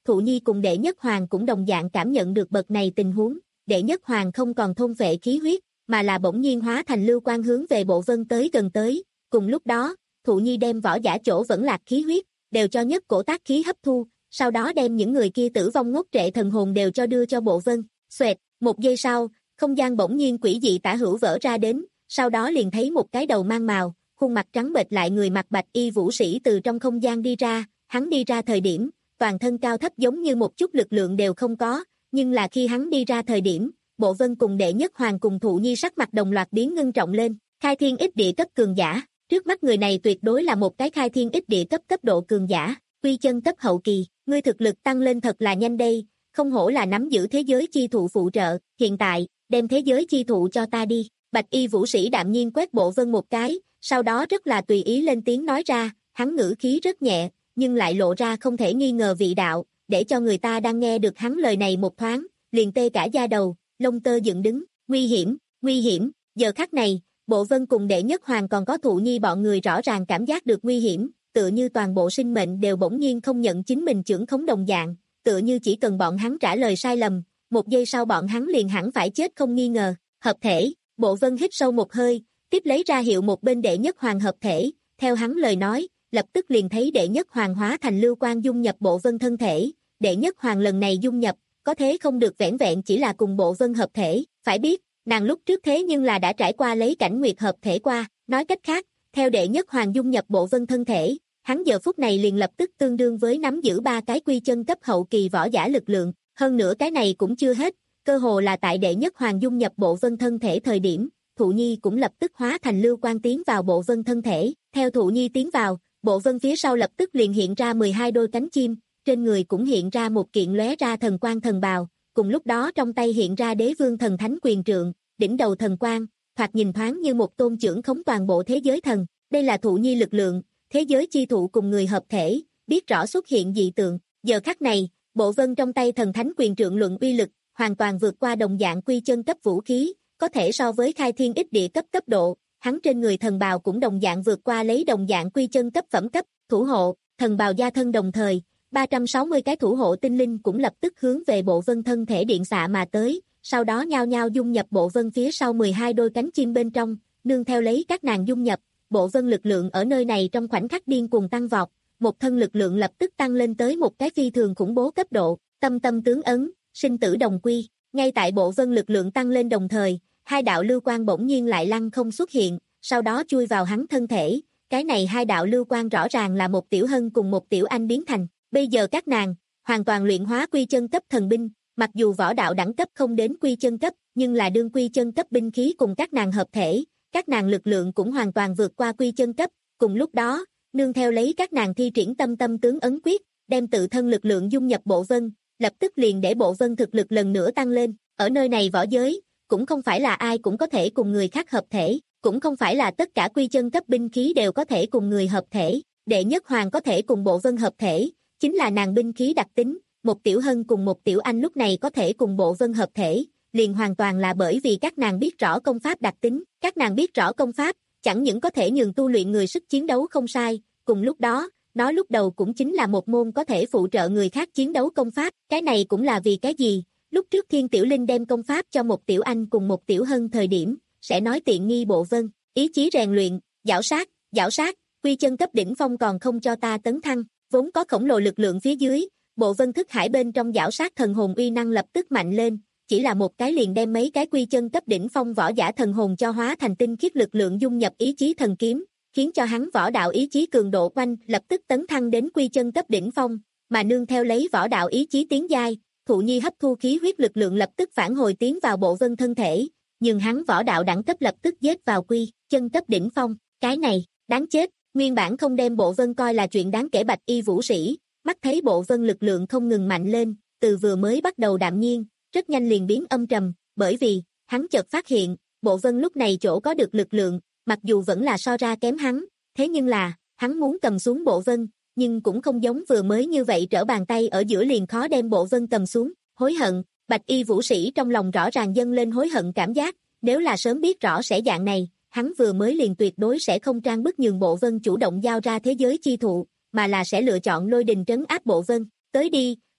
Thụ Nhi cùng đệ nhất hoàng cũng đồng dạng cảm nhận được bậc này tình huống, đệ nhất hoàng không còn thôn phệ khí huyết, mà là bỗng nhiên hóa thành lưu quang hướng về Bộ Vân tới gần tới, cùng lúc đó, Thụ Nhi đem võ giả chỗ vẫn lạc khí huyết, đều cho nhất cổ tác khí hấp thu, sau đó đem những người kia tử vong ngốc trệ thần hồn đều cho đưa cho Bộ Vân, xoẹt, một giây sau, không gian bỗng nhiên quỷ dị tả hữu vỡ ra đến, sau đó liền thấy một cái đầu mang màu, khuôn mặt trắng bệch lại người mặc bạch y vũ sĩ từ trong không gian đi ra, hắn đi ra thời điểm, toàn thân cao thấp giống như một chút lực lượng đều không có, nhưng là khi hắn đi ra thời điểm, Bộ Vân cùng đệ nhất hoàng cùng Thụ Nhi sắc mặt đồng loạt biến ngưng trọng lên, khai thiên ích địa cấp cường giả, trước mắt người này tuyệt đối là một cái khai thiên ích địa cấp cấp độ cường giả, quy chân cấp hậu kỳ, ngươi thực lực tăng lên thật là nhanh đây, không hổ là nắm giữ thế giới chi thụ phụ trợ, hiện tại, đem thế giới chi thụ cho ta đi, bạch y vũ sĩ đạm nhiên quét Bộ Vân một cái, sau đó rất là tùy ý lên tiếng nói ra, hắn ngữ khí rất nhẹ, nhưng lại lộ ra không thể nghi ngờ vị đạo, để cho người ta đang nghe được hắn lời này một thoáng, liền tê cả da đầu, lông tơ dựng đứng, nguy hiểm, nguy hiểm, giờ khắc này, Bộ Vân cùng đệ nhất hoàng còn có Thụ Nhi bọn người rõ ràng cảm giác được nguy hiểm, tựa như toàn bộ sinh mệnh đều bỗng nhiên không nhận chính mình chưởng khống đồng dạng, tựa như chỉ cần bọn hắn trả lời sai lầm, một giây sau bọn hắn liền hẳn phải chết không nghi ngờ, hợp thể, Bộ Vân hít sâu một hơi, tiếp lấy ra hiệu một bên đệ nhất hoàng hợp thể, theo hắn lời nói, lập tức liền thấy đệ nhất hoàng hóa thành lưu quang dung nhập Bộ Vân thân thể, đệ nhất hoàng lần này dung nhập, có thế không được vẻn vẹn chỉ là cùng Bộ Vân hợp thể, phải biết, nàng lúc trước thế nhưng là đã trải qua lấy cảnh nguyệt hợp thể qua, nói cách khác, theo đệ nhất hoàng dung nhập Bộ Vân thân thể, hắn giờ phút này liền lập tức tương đương với nắm giữ ba cái quy chân cấp hậu kỳ võ giả lực lượng, hơn nữa cái này cũng chưa hết, cơ hồ là tại đệ nhất hoàng dung nhập Bộ Vân thân thể thời điểm, Thụ Nhi cũng lập tức hóa thành lưu quang tiến vào Bộ Vân thân thể, theo Thụ Nhi tiến vào, Bộ Vân phía sau lập tức liền hiện ra mười hai đôi cánh chim, trên người cũng hiện ra một kiện lóe ra thần quang thần bào, cùng lúc đó trong tay hiện ra đế vương thần thánh quyền trượng, đỉnh đầu thần quang, thoạt nhìn thoáng như một tôn trưởng khống toàn bộ thế giới thần, đây là Thụ Nhi lực lượng, thế giới chi thụ cùng người hợp thể, biết rõ xuất hiện dị tượng, giờ khắc này, Bộ Vân trong tay thần thánh quyền trượng luận uy lực, hoàn toàn vượt qua đồng dạng quy chân cấp vũ khí, có thể so với khai thiên ích địa cấp cấp độ, hắn trên người thần bào cũng đồng dạng vượt qua lấy đồng dạng quy chân cấp phẩm cấp, thủ hộ, thần bào gia thân đồng thời, ba trăm sáu mươi cái thủ hộ tinh linh cũng lập tức hướng về Bộ Vân thân thể điện xạ mà tới, sau đó nhao nhao dung nhập Bộ Vân phía sau mười hai đôi cánh chim bên trong, nương theo lấy các nàng dung nhập, Bộ Vân lực lượng ở nơi này trong khoảnh khắc điên cuồng tăng vọt, một thân lực lượng lập tức tăng lên tới một cái phi thường khủng bố cấp độ, tâm tâm tướng ấn, sinh tử đồng quy, ngay tại Bộ Vân lực lượng tăng lên đồng thời, hai đạo lưu quang bỗng nhiên lại lăng không xuất hiện, sau đó chui vào hắn thân thể, cái này hai đạo lưu quang rõ ràng là một tiểu hân cùng một tiểu anh biến thành, bây giờ các nàng, hoàn toàn luyện hóa quy chân cấp thần binh, mặc dù võ đạo đẳng cấp không đến quy chân cấp, nhưng là đương quy chân cấp binh khí cùng các nàng hợp thể, các nàng lực lượng cũng hoàn toàn vượt qua quy chân cấp, cùng lúc đó, nương theo lấy các nàng thi triển tâm tâm tướng ấn quyết, đem tự thân lực lượng dung nhập Bộ Vân, lập tức liền để Bộ Vân thực lực lần nữa tăng lên, ở nơi này võ giới, cũng không phải là ai cũng có thể cùng người khác hợp thể, cũng không phải là tất cả quy chân cấp binh khí đều có thể cùng người hợp thể, đệ nhất hoàng có thể cùng Bộ Vân hợp thể, chính là nàng binh khí đặc tính, một tiểu hân cùng một tiểu anh lúc này có thể cùng Bộ Vân hợp thể, liền hoàn toàn là bởi vì các nàng biết rõ công pháp đặc tính, các nàng biết rõ công pháp, chẳng những có thể nhường tu luyện người sức chiến đấu không sai, cùng lúc đó, nó lúc đầu cũng chính là một môn có thể phụ trợ người khác chiến đấu công pháp, cái này cũng là vì cái gì, lúc trước Thiên Tiểu Linh đem công pháp cho một tiểu anh cùng một tiểu hân thời điểm, sẽ nói tiện nghi Bộ Vân, ý chí rèn luyện, giảo sát, giảo sát, quy chân cấp đỉnh phong còn không cho ta tấn thăng, vốn có khổng lồ lực lượng phía dưới, Bộ Vân thức hải bên trong giảo sát thần hồn uy năng lập tức mạnh lên, chỉ là một cái liền đem mấy cái quy chân cấp đỉnh phong võ giả thần hồn cho hóa thành tinh khiết lực lượng dung nhập ý chí thần kiếm, khiến cho hắn võ đạo ý chí cường độ quanh lập tức tấn thăng đến quy chân cấp đỉnh phong, mà nương theo lấy võ đạo ý chí tiến giai, Thụ Nhi hấp thu khí huyết lực lượng lập tức phản hồi tiến vào Bộ Vân thân thể, nhưng hắn võ đạo đẳng cấp lập tức giết vào quy chân cấp đỉnh phong, cái này, đáng chết, nguyên bản không đem Bộ Vân coi là chuyện đáng kể bạch y vũ sĩ, mắt thấy Bộ Vân lực lượng không ngừng mạnh lên, từ vừa mới bắt đầu đạm nhiên, rất nhanh liền biến âm trầm, bởi vì, hắn chợt phát hiện, Bộ Vân lúc này chỗ có được lực lượng, mặc dù vẫn là so ra kém hắn, thế nhưng là, hắn muốn cầm xuống Bộ Vân, nhưng cũng không giống vừa mới như vậy trở bàn tay ở giữa liền khó đem Bộ Vân cầm xuống, hối hận, bạch y vũ sĩ trong lòng rõ ràng dâng lên hối hận cảm giác, nếu là sớm biết rõ sẽ dạng này, hắn vừa mới liền tuyệt đối sẽ không trang bức nhường Bộ Vân chủ động giao ra thế giới chi thụ, mà là sẽ lựa chọn lôi đình trấn áp Bộ Vân, tới đi,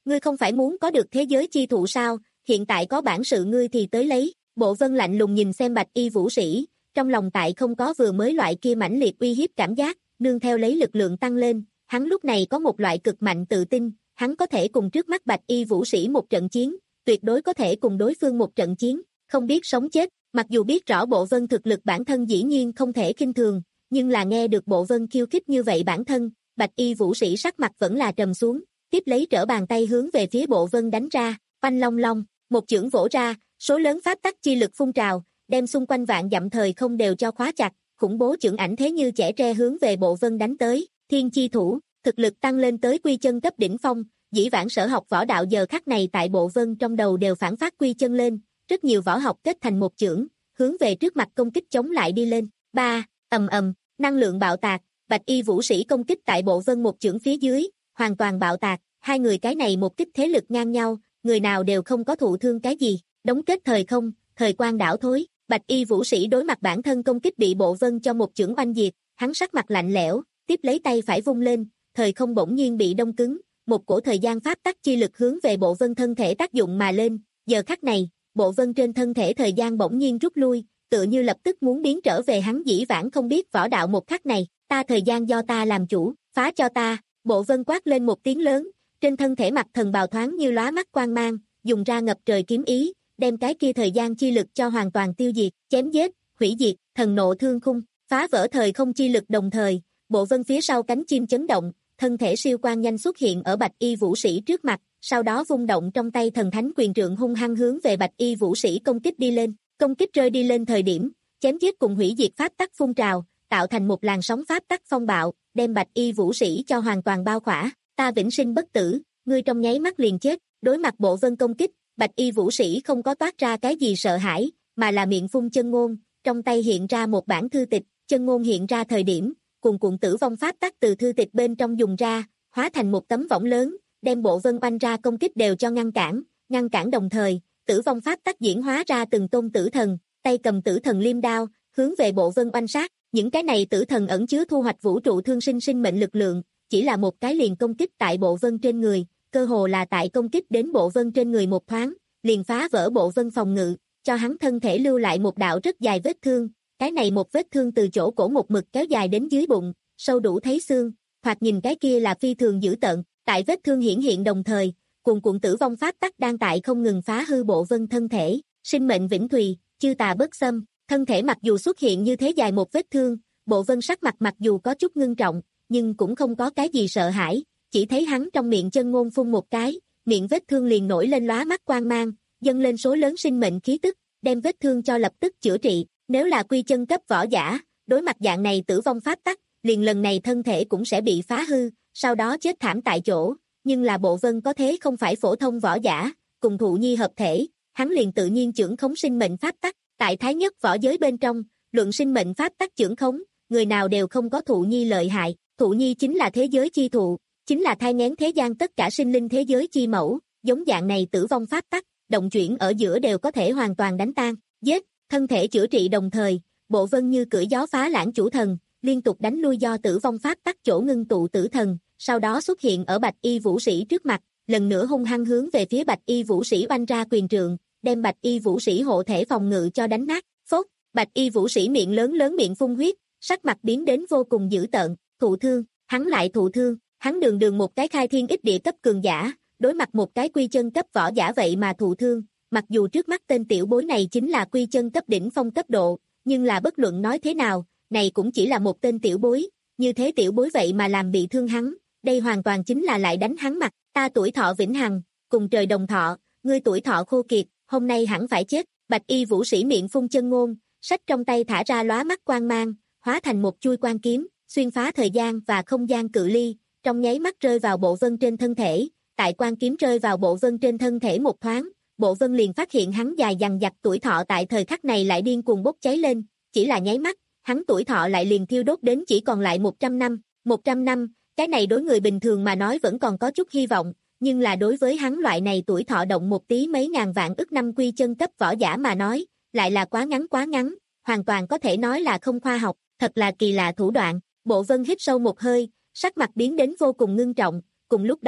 Ngươi không phải muốn có được thế giới chi thụ sao, hiện tại có bản sự ngươi thì tới lấy. Bộ Vân lạnh lùng nhìn xem Bạch Y Vũ Sĩ, trong lòng tại không có vừa mới loại kia mãnh liệt uy hiếp cảm giác, nương theo lấy lực lượng tăng lên, hắn lúc này có một loại cực mạnh tự tin, hắn có thể cùng trước mắt Bạch Y Vũ Sĩ một trận chiến, tuyệt đối có thể cùng đối phương một trận chiến, không biết sống chết. Mặc dù biết rõ Bộ Vân thực lực bản thân dĩ nhiên không thể khinh thường, nhưng là nghe được Bộ Vân khiêu khích như vậy bản thân, Bạch Y Vũ Sĩ sắc mặt vẫn là trầm xuống, tiếp lấy trở bàn tay hướng về phía Bộ Vân đánh ra, oanh long long, một chưởng vỗ ra, số lớn pháp tắc chi lực phun trào, đem xung quanh vạn dặm thời không đều cho khóa chặt, khủng bố chưởng ảnh thế như chẻ tre hướng về Bộ Vân đánh tới, thiên chi thủ, thực lực tăng lên tới quy chân cấp đỉnh phong, dĩ vãng sở học võ đạo giờ khắc này tại Bộ Vân trong đầu đều phản phát quy chân lên, rất nhiều võ học kết thành một chưởng, hướng về trước mặt công kích chống lại đi lên. Ba, ầm ầm, năng lượng bạo tạc, Bạch Y Vũ Sĩ công kích tại Bộ Vân một chưởng phía dưới, hoàn toàn bạo tạc, hai người cái này một kích thế lực ngang nhau, người nào đều không có thụ thương cái gì, đóng kết thời không, thời quang đảo thối. Bạch Y Vũ Sĩ đối mặt bản thân công kích bị Bộ Vân cho một chưởng oanh diệt, hắn sắc mặt lạnh lẽo, tiếp lấy tay phải vung lên, thời không bỗng nhiên bị đông cứng, một cổ thời gian pháp tắc chi lực hướng về Bộ Vân thân thể tác dụng mà lên, giờ khắc này, Bộ Vân trên thân thể thời gian bỗng nhiên rút lui, tựa như lập tức muốn biến trở về hắn dĩ vãng không biết võ đạo một khắc này, ta thời gian do ta làm chủ, phá cho ta. Bộ Vân quát lên một tiếng lớn, trên thân thể mặt thần bào thoáng như lóa mắt quang mang, dùng ra ngập trời kiếm ý, đem cái kia thời gian chi lực cho hoàn toàn tiêu diệt, chém giết, hủy diệt, thần nộ thương khung, phá vỡ thời không chi lực đồng thời, Bộ Vân phía sau cánh chim chấn động, thân thể siêu quang nhanh xuất hiện ở Bạch Y Vũ Sĩ trước mặt, sau đó vung động trong tay thần thánh quyền trượng hung hăng hướng về Bạch Y Vũ Sĩ công kích đi lên, công kích rơi đi lên thời điểm, chém giết cùng hủy diệt pháp tắc phun trào, tạo thành một làn sóng pháp tắc phong bạo, đem Bạch Y Vũ Sĩ cho hoàn toàn bao khỏa, ta vĩnh sinh bất tử, ngươi trong nháy mắt liền chết. Đối mặt Bộ Vân công kích, Bạch Y Vũ Sĩ không có toát ra cái gì sợ hãi, mà là miệng phun chân ngôn, trong tay hiện ra một bản thư tịch, chân ngôn hiện ra thời điểm, cuồn cuộn tử vong pháp tắc từ thư tịch bên trong dùng ra, hóa thành một tấm võng lớn, đem Bộ Vân oanh ra công kích đều cho ngăn cản, ngăn cản đồng thời, tử vong pháp tắc diễn hóa ra từng tôn tử thần, tay cầm tử thần liêm đao, hướng về Bộ Vân oanh sát, những cái này tử thần ẩn chứa thu hoạch vũ trụ thương sinh sinh mệnh lực lượng, chỉ là một cái liền công kích tại Bộ Vân trên người, cơ hồ là tại công kích đến Bộ Vân trên người một thoáng, liền phá vỡ Bộ Vân phòng ngự, cho hắn thân thể lưu lại một đạo rất dài vết thương, cái này một vết thương từ chỗ cổ một mực kéo dài đến dưới bụng, sâu đủ thấy xương, thoạt nhìn cái kia là phi thường dữ tợn, tại vết thương hiển hiện đồng thời, cuồn cuộn tử vong pháp tắc đang tại không ngừng phá hư Bộ Vân thân thể, sinh mệnh vĩnh thùy, chư tà bất xâm, thân thể mặc dù xuất hiện như thế dài một vết thương, Bộ Vân sắc mặt mặc dù có chút ngưng trọng, nhưng cũng không có cái gì sợ hãi, chỉ thấy hắn trong miệng chân ngôn phun một cái, miệng vết thương liền nổi lên lóa mắt quang mang, dâng lên số lớn sinh mệnh khí tức, đem vết thương cho lập tức chữa trị, nếu là quy chân cấp võ giả, đối mặt dạng này tử vong pháp tắc, liền lần này thân thể cũng sẽ bị phá hư, sau đó chết thảm tại chỗ, nhưng là Bộ Vân có thế không phải phổ thông võ giả, cùng thụ nhi hợp thể, hắn liền tự nhiên chưởng khống sinh mệnh pháp tắc, tại thái nhất võ giới bên trong, luận sinh mệnh pháp tắc chưởng khống, người nào đều không có thụ nhi lợi hại, thụ nhi chính là thế giới chi thụ, chính là thai nghén thế gian tất cả sinh linh thế giới chi mẫu, giống dạng này tử vong pháp tắc, động chuyển ở giữa đều có thể hoàn toàn đánh tan, giết, thân thể chữa trị đồng thời, Bộ Vân như cưỡi gió phá lãng chủ thần, liên tục đánh lui do tử vong pháp tắc chỗ ngưng tụ tử thần, sau đó xuất hiện ở Bạch Y Vũ Sĩ trước mặt, lần nữa hung hăng hướng về phía Bạch Y Vũ Sĩ oanh ra quyền trượng, đem Bạch Y Vũ Sĩ hộ thể phòng ngự cho đánh nát, phốt, Bạch Y Vũ Sĩ miệng lớn lớn miệng phun huyết, sắc mặt biến đến vô cùng dữ tợn, thụ thương, hắn lại thụ thương, hắn đường đường một cái khai thiên ích địa cấp cường giả, đối mặt một cái quy chân cấp võ giả vậy mà thụ thương, mặc dù trước mắt tên tiểu bối này chính là quy chân cấp đỉnh phong cấp độ, nhưng là bất luận nói thế nào, này cũng chỉ là một tên tiểu bối, như thế tiểu bối vậy mà làm bị thương hắn, đây hoàn toàn chính là lại đánh hắn mặt, ta tuổi thọ vĩnh hằng, cùng trời đồng thọ, ngươi tuổi thọ khô kiệt, hôm nay hẳn phải chết. Bạch Y Vũ Sĩ miệng phun chân ngôn, sách trong tay thả ra lóa mắt quang mang, hóa thành một chuôi quan kiếm, xuyên phá thời gian và không gian cự ly, trong nháy mắt rơi vào Bộ Vân trên thân thể, tại quan kiếm rơi vào Bộ Vân trên thân thể một thoáng, Bộ Vân liền phát hiện hắn dài dằng dặc tuổi thọ tại thời khắc này lại điên cuồng bốc cháy lên, chỉ là nháy mắt, hắn tuổi thọ lại liền thiêu đốt đến chỉ còn lại một trăm năm, một trăm năm, cái này đối người bình thường mà nói vẫn còn có chút hy vọng, nhưng là đối với hắn loại này tuổi thọ động một tí mấy ngàn vạn ức năm quy chân cấp võ giả mà nói, lại là quá ngắn quá ngắn, hoàn toàn có thể nói là không khoa học, thật là kỳ lạ thủ đoạn. Bộ Vân hít sâu một hơi, sắc mặt biến đến vô cùng ngưng trọng, cùng lúc đó,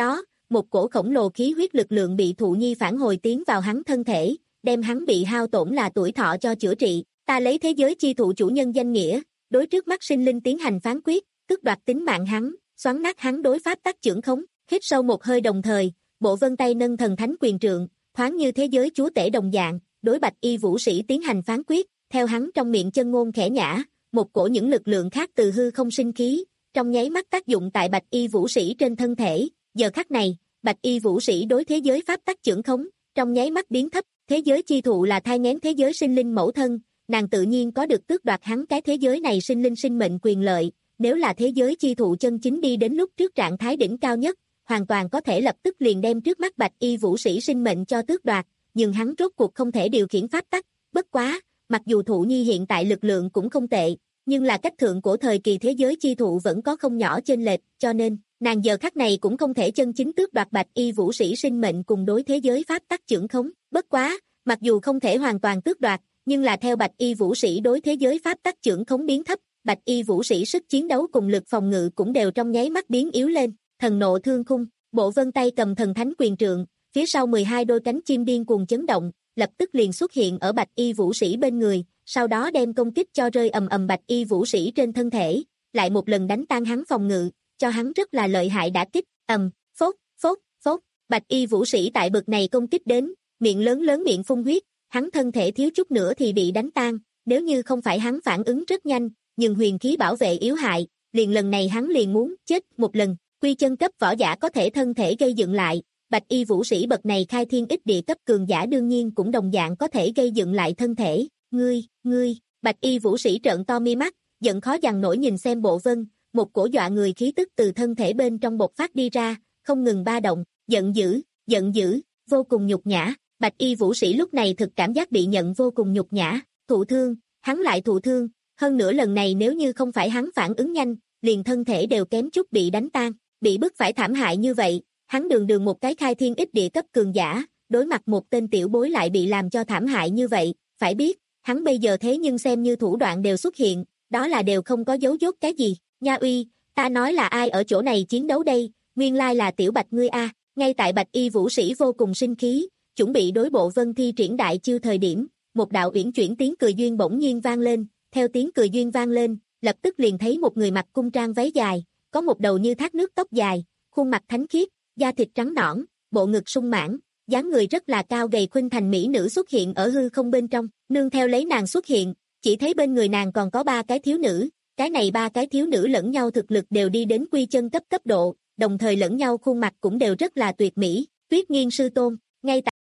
một cổ khổng lồ khí huyết lực lượng bị Thụ Nhi phản hồi tiến vào hắn thân thể, đem hắn bị hao tổn là tuổi thọ cho chữa trị. Ta lấy thế giới chi thụ chủ nhân danh nghĩa, đối trước mắt sinh linh tiến hành phán quyết, tước đoạt tính mạng hắn, xoắn nát hắn đối pháp tắc chưởng khống. Hít sâu một hơi đồng thời, Bộ Vân tay nâng thần thánh quyền trượng, thoáng như thế giới chúa tể đồng dạng, đối Bạch Y Vũ Sĩ tiến hành phán quyết, theo hắn trong miệng chân ngôn khẽ nhã, một cổ những lực lượng khác từ hư không sinh khí, trong nháy mắt tác dụng tại Bạch Y Vũ Sĩ trên thân thể. Giờ khắc này, Bạch Y Vũ Sĩ đối thế giới pháp tắc chưởng khống, trong nháy mắt biến thấp. Thế giới chi thụ là thai nghén thế giới sinh linh mẫu thân, nàng tự nhiên có được tước đoạt hắn cái thế giới này sinh linh sinh mệnh quyền lợi. Nếu là thế giới chi thụ chân chính đi đến lúc trước trạng thái đỉnh cao nhất, hoàn toàn có thể lập tức liền đem trước mắt Bạch Y Vũ Sĩ sinh mệnh cho tước đoạt, nhưng hắn rốt cuộc không thể điều khiển pháp tắc. Bất quá, mặc dù Thụ Nhi hiện tại lực lượng cũng không tệ, nhưng là cách thượng cổ thời kỳ thế giới chi thụ vẫn có không nhỏ chênh lệch, cho nên nàng giờ khắc này cũng không thể chân chính tước đoạt Bạch Y Vũ Sĩ sinh mệnh cùng đối thế giới pháp tắc chưởng khống. Bất quá, mặc dù không thể hoàn toàn tước đoạt, nhưng là theo Bạch Y Vũ Sĩ đối thế giới pháp tắc chưởng khống biến thấp, Bạch Y Vũ Sĩ sức chiến đấu cùng lực phòng ngự cũng đều trong nháy mắt biến yếu lên. Thần nộ thương khung, Bộ Vân tay cầm thần thánh quyền trượng, phía sau mười hai đôi cánh chim điên cuồng chấn động, lập tức liền xuất hiện ở Bạch Y Vũ Sĩ bên người, sau đó đem công kích cho rơi ầm ầm Bạch Y Vũ Sĩ trên thân thể, lại một lần đánh tan hắn phòng ngự, cho hắn rất là lợi hại đả kích. Ầm, phốt, phốt, phốt, Bạch Y Vũ Sĩ tại bực này công kích đến, miệng lớn lớn miệng phun huyết, hắn thân thể thiếu chút nữa thì bị đánh tan, nếu như không phải hắn phản ứng rất nhanh, nhưng huyền khí bảo vệ yếu hại, liền lần này hắn liền muốn chết một lần. Quy chân cấp võ giả có thể thân thể gây dựng lại, Bạch Y Vũ Sĩ bậc này khai thiên ích địa cấp cường giả đương nhiên cũng đồng dạng có thể gây dựng lại thân thể. Ngươi, ngươi, Bạch Y Vũ Sĩ trợn to mi mắt, giận khó dằn nổi nhìn xem Bộ Vân, một cổ dọa người khí tức từ thân thể bên trong bộc phát đi ra, không ngừng ba động, giận dữ, giận dữ, vô cùng nhục nhã. Bạch Y Vũ Sĩ lúc này thực cảm giác bị nhận vô cùng nhục nhã, thụ thương, hắn lại thụ thương, hơn nữa lần này nếu như không phải hắn phản ứng nhanh, liền thân thể đều kém chút bị đánh tan, bị bức phải thảm hại như vậy, hắn đường đường một cái khai thiên ích địa cấp cường giả, đối mặt một tên tiểu bối lại bị làm cho thảm hại như vậy, phải biết, hắn bây giờ thế nhưng xem như thủ đoạn đều xuất hiện, đó là đều không có dấu dốt cái gì. Nha uy, ta nói là ai ở chỗ này chiến đấu đây, nguyên lai là Tiểu Bạch ngươi a. Ngay tại Bạch Y Vũ Sĩ vô cùng sinh khí, chuẩn bị đối Bộ Vân thi triển đại chiêu thời điểm, một đạo uyển chuyển tiếng cười duyên bỗng nhiên vang lên, theo tiếng cười duyên vang lên, lập tức liền thấy một người mặc cung trang váy dài, có một đầu như thác nước tóc dài, khuôn mặt thánh khiết, da thịt trắng nõn, bộ ngực sung mãn, dáng người rất là cao gầy khuynh thành mỹ nữ xuất hiện ở hư không bên trong, nương theo lấy nàng xuất hiện, chỉ thấy bên người nàng còn có ba cái thiếu nữ, cái này ba cái thiếu nữ lẫn nhau thực lực đều đi đến quy chân cấp cấp độ, đồng thời lẫn nhau khuôn mặt cũng đều rất là tuyệt mỹ. Tuyết Nghiên sư tôn, ngay tại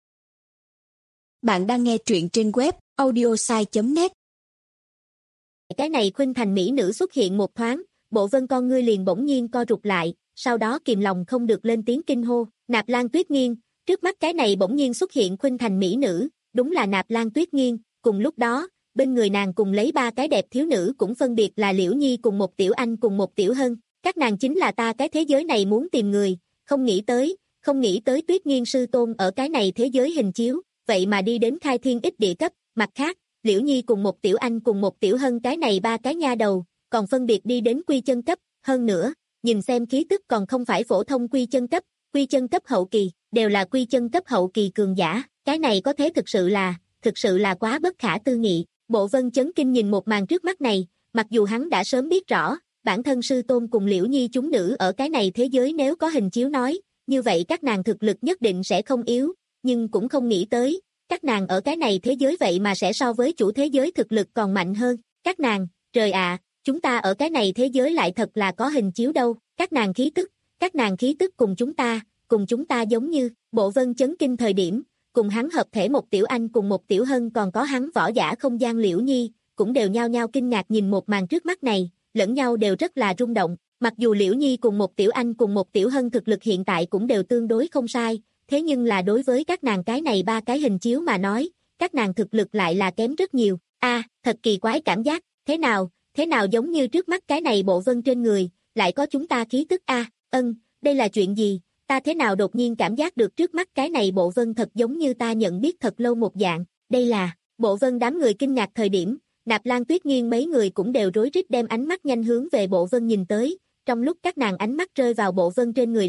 Bạn đang nghe truyện trên web audiosai chấm net. Cái này khuynh thành mỹ nữ xuất hiện một thoáng, Bộ Vân con ngươi liền bỗng nhiên co rụt lại, sau đó kìm lòng không được lên tiếng kinh hô, Nạp Lan Tuyết Nghiên. Trước mắt cái này bỗng nhiên xuất hiện khuynh thành mỹ nữ, đúng là Nạp Lan Tuyết Nghiên. Cùng lúc đó, bên người nàng cùng lấy ba cái đẹp thiếu nữ cũng phân biệt là Liễu Nhi cùng một Tiểu Anh cùng một Tiểu Hân, các nàng chính là ta cái thế giới này muốn tìm người, không nghĩ tới, không nghĩ tới Tuyết Nghiên sư tôn ở cái này thế giới hình chiếu, vậy mà đi đến khai thiên ích địa cấp. Mặt khác, Liễu Nhi cùng một Tiểu Anh cùng một Tiểu Hân cái này ba cái nha đầu, còn phân biệt đi đến quy chân cấp, hơn nữa, nhìn xem khí tức còn không phải phổ thông quy chân cấp, quy chân cấp hậu kỳ, đều là quy chân cấp hậu kỳ cường giả, cái này có thế thực sự là, thực sự là quá bất khả tư nghị. Bộ Vân chấn kinh nhìn một màn trước mắt này, mặc dù hắn đã sớm biết rõ, bản thân sư tôn cùng Liễu Nhi chúng nữ ở cái này thế giới nếu có hình chiếu nói, như vậy các nàng thực lực nhất định sẽ không yếu, nhưng cũng không nghĩ tới, các nàng ở cái này thế giới vậy mà sẽ so với chủ thế giới thực lực còn mạnh hơn. Các nàng, trời ạ, chúng ta ở cái này thế giới lại thật là có hình chiếu đâu, các nàng khí tức, các nàng khí tức cùng chúng ta, cùng chúng ta giống như. Bộ Vân chấn kinh thời điểm, cùng hắn hợp thể một Tiểu Anh cùng một Tiểu Hân còn có hắn võ giả không gian Liễu Nhi, cũng đều nhao nhao kinh ngạc nhìn một màn trước mắt này, lẫn nhau đều rất là rung động. Mặc dù Liễu Nhi cùng một Tiểu Anh cùng một Tiểu Hân thực lực hiện tại cũng đều tương đối không sai, thế nhưng là đối với các nàng cái này ba cái hình chiếu mà nói, các nàng thực lực lại là kém rất nhiều. A, à, thật kỳ quái cảm giác, thế nào, thế nào giống như trước mắt cái này Bộ Vân trên người, lại có chúng ta khí tức a, à, ân, đây là chuyện gì, ta thế nào đột nhiên cảm giác được trước mắt cái này Bộ Vân thật giống như ta nhận biết thật lâu một dạng, đây là, Bộ Vân đám người kinh ngạc thời điểm, Nạp Lan Tuyết Nghiên mấy người cũng đều rối rít đem ánh mắt nhanh hướng về Bộ Vân nhìn tới, trong lúc các nàng ánh mắt rơi vào Bộ Vân trên người lúc,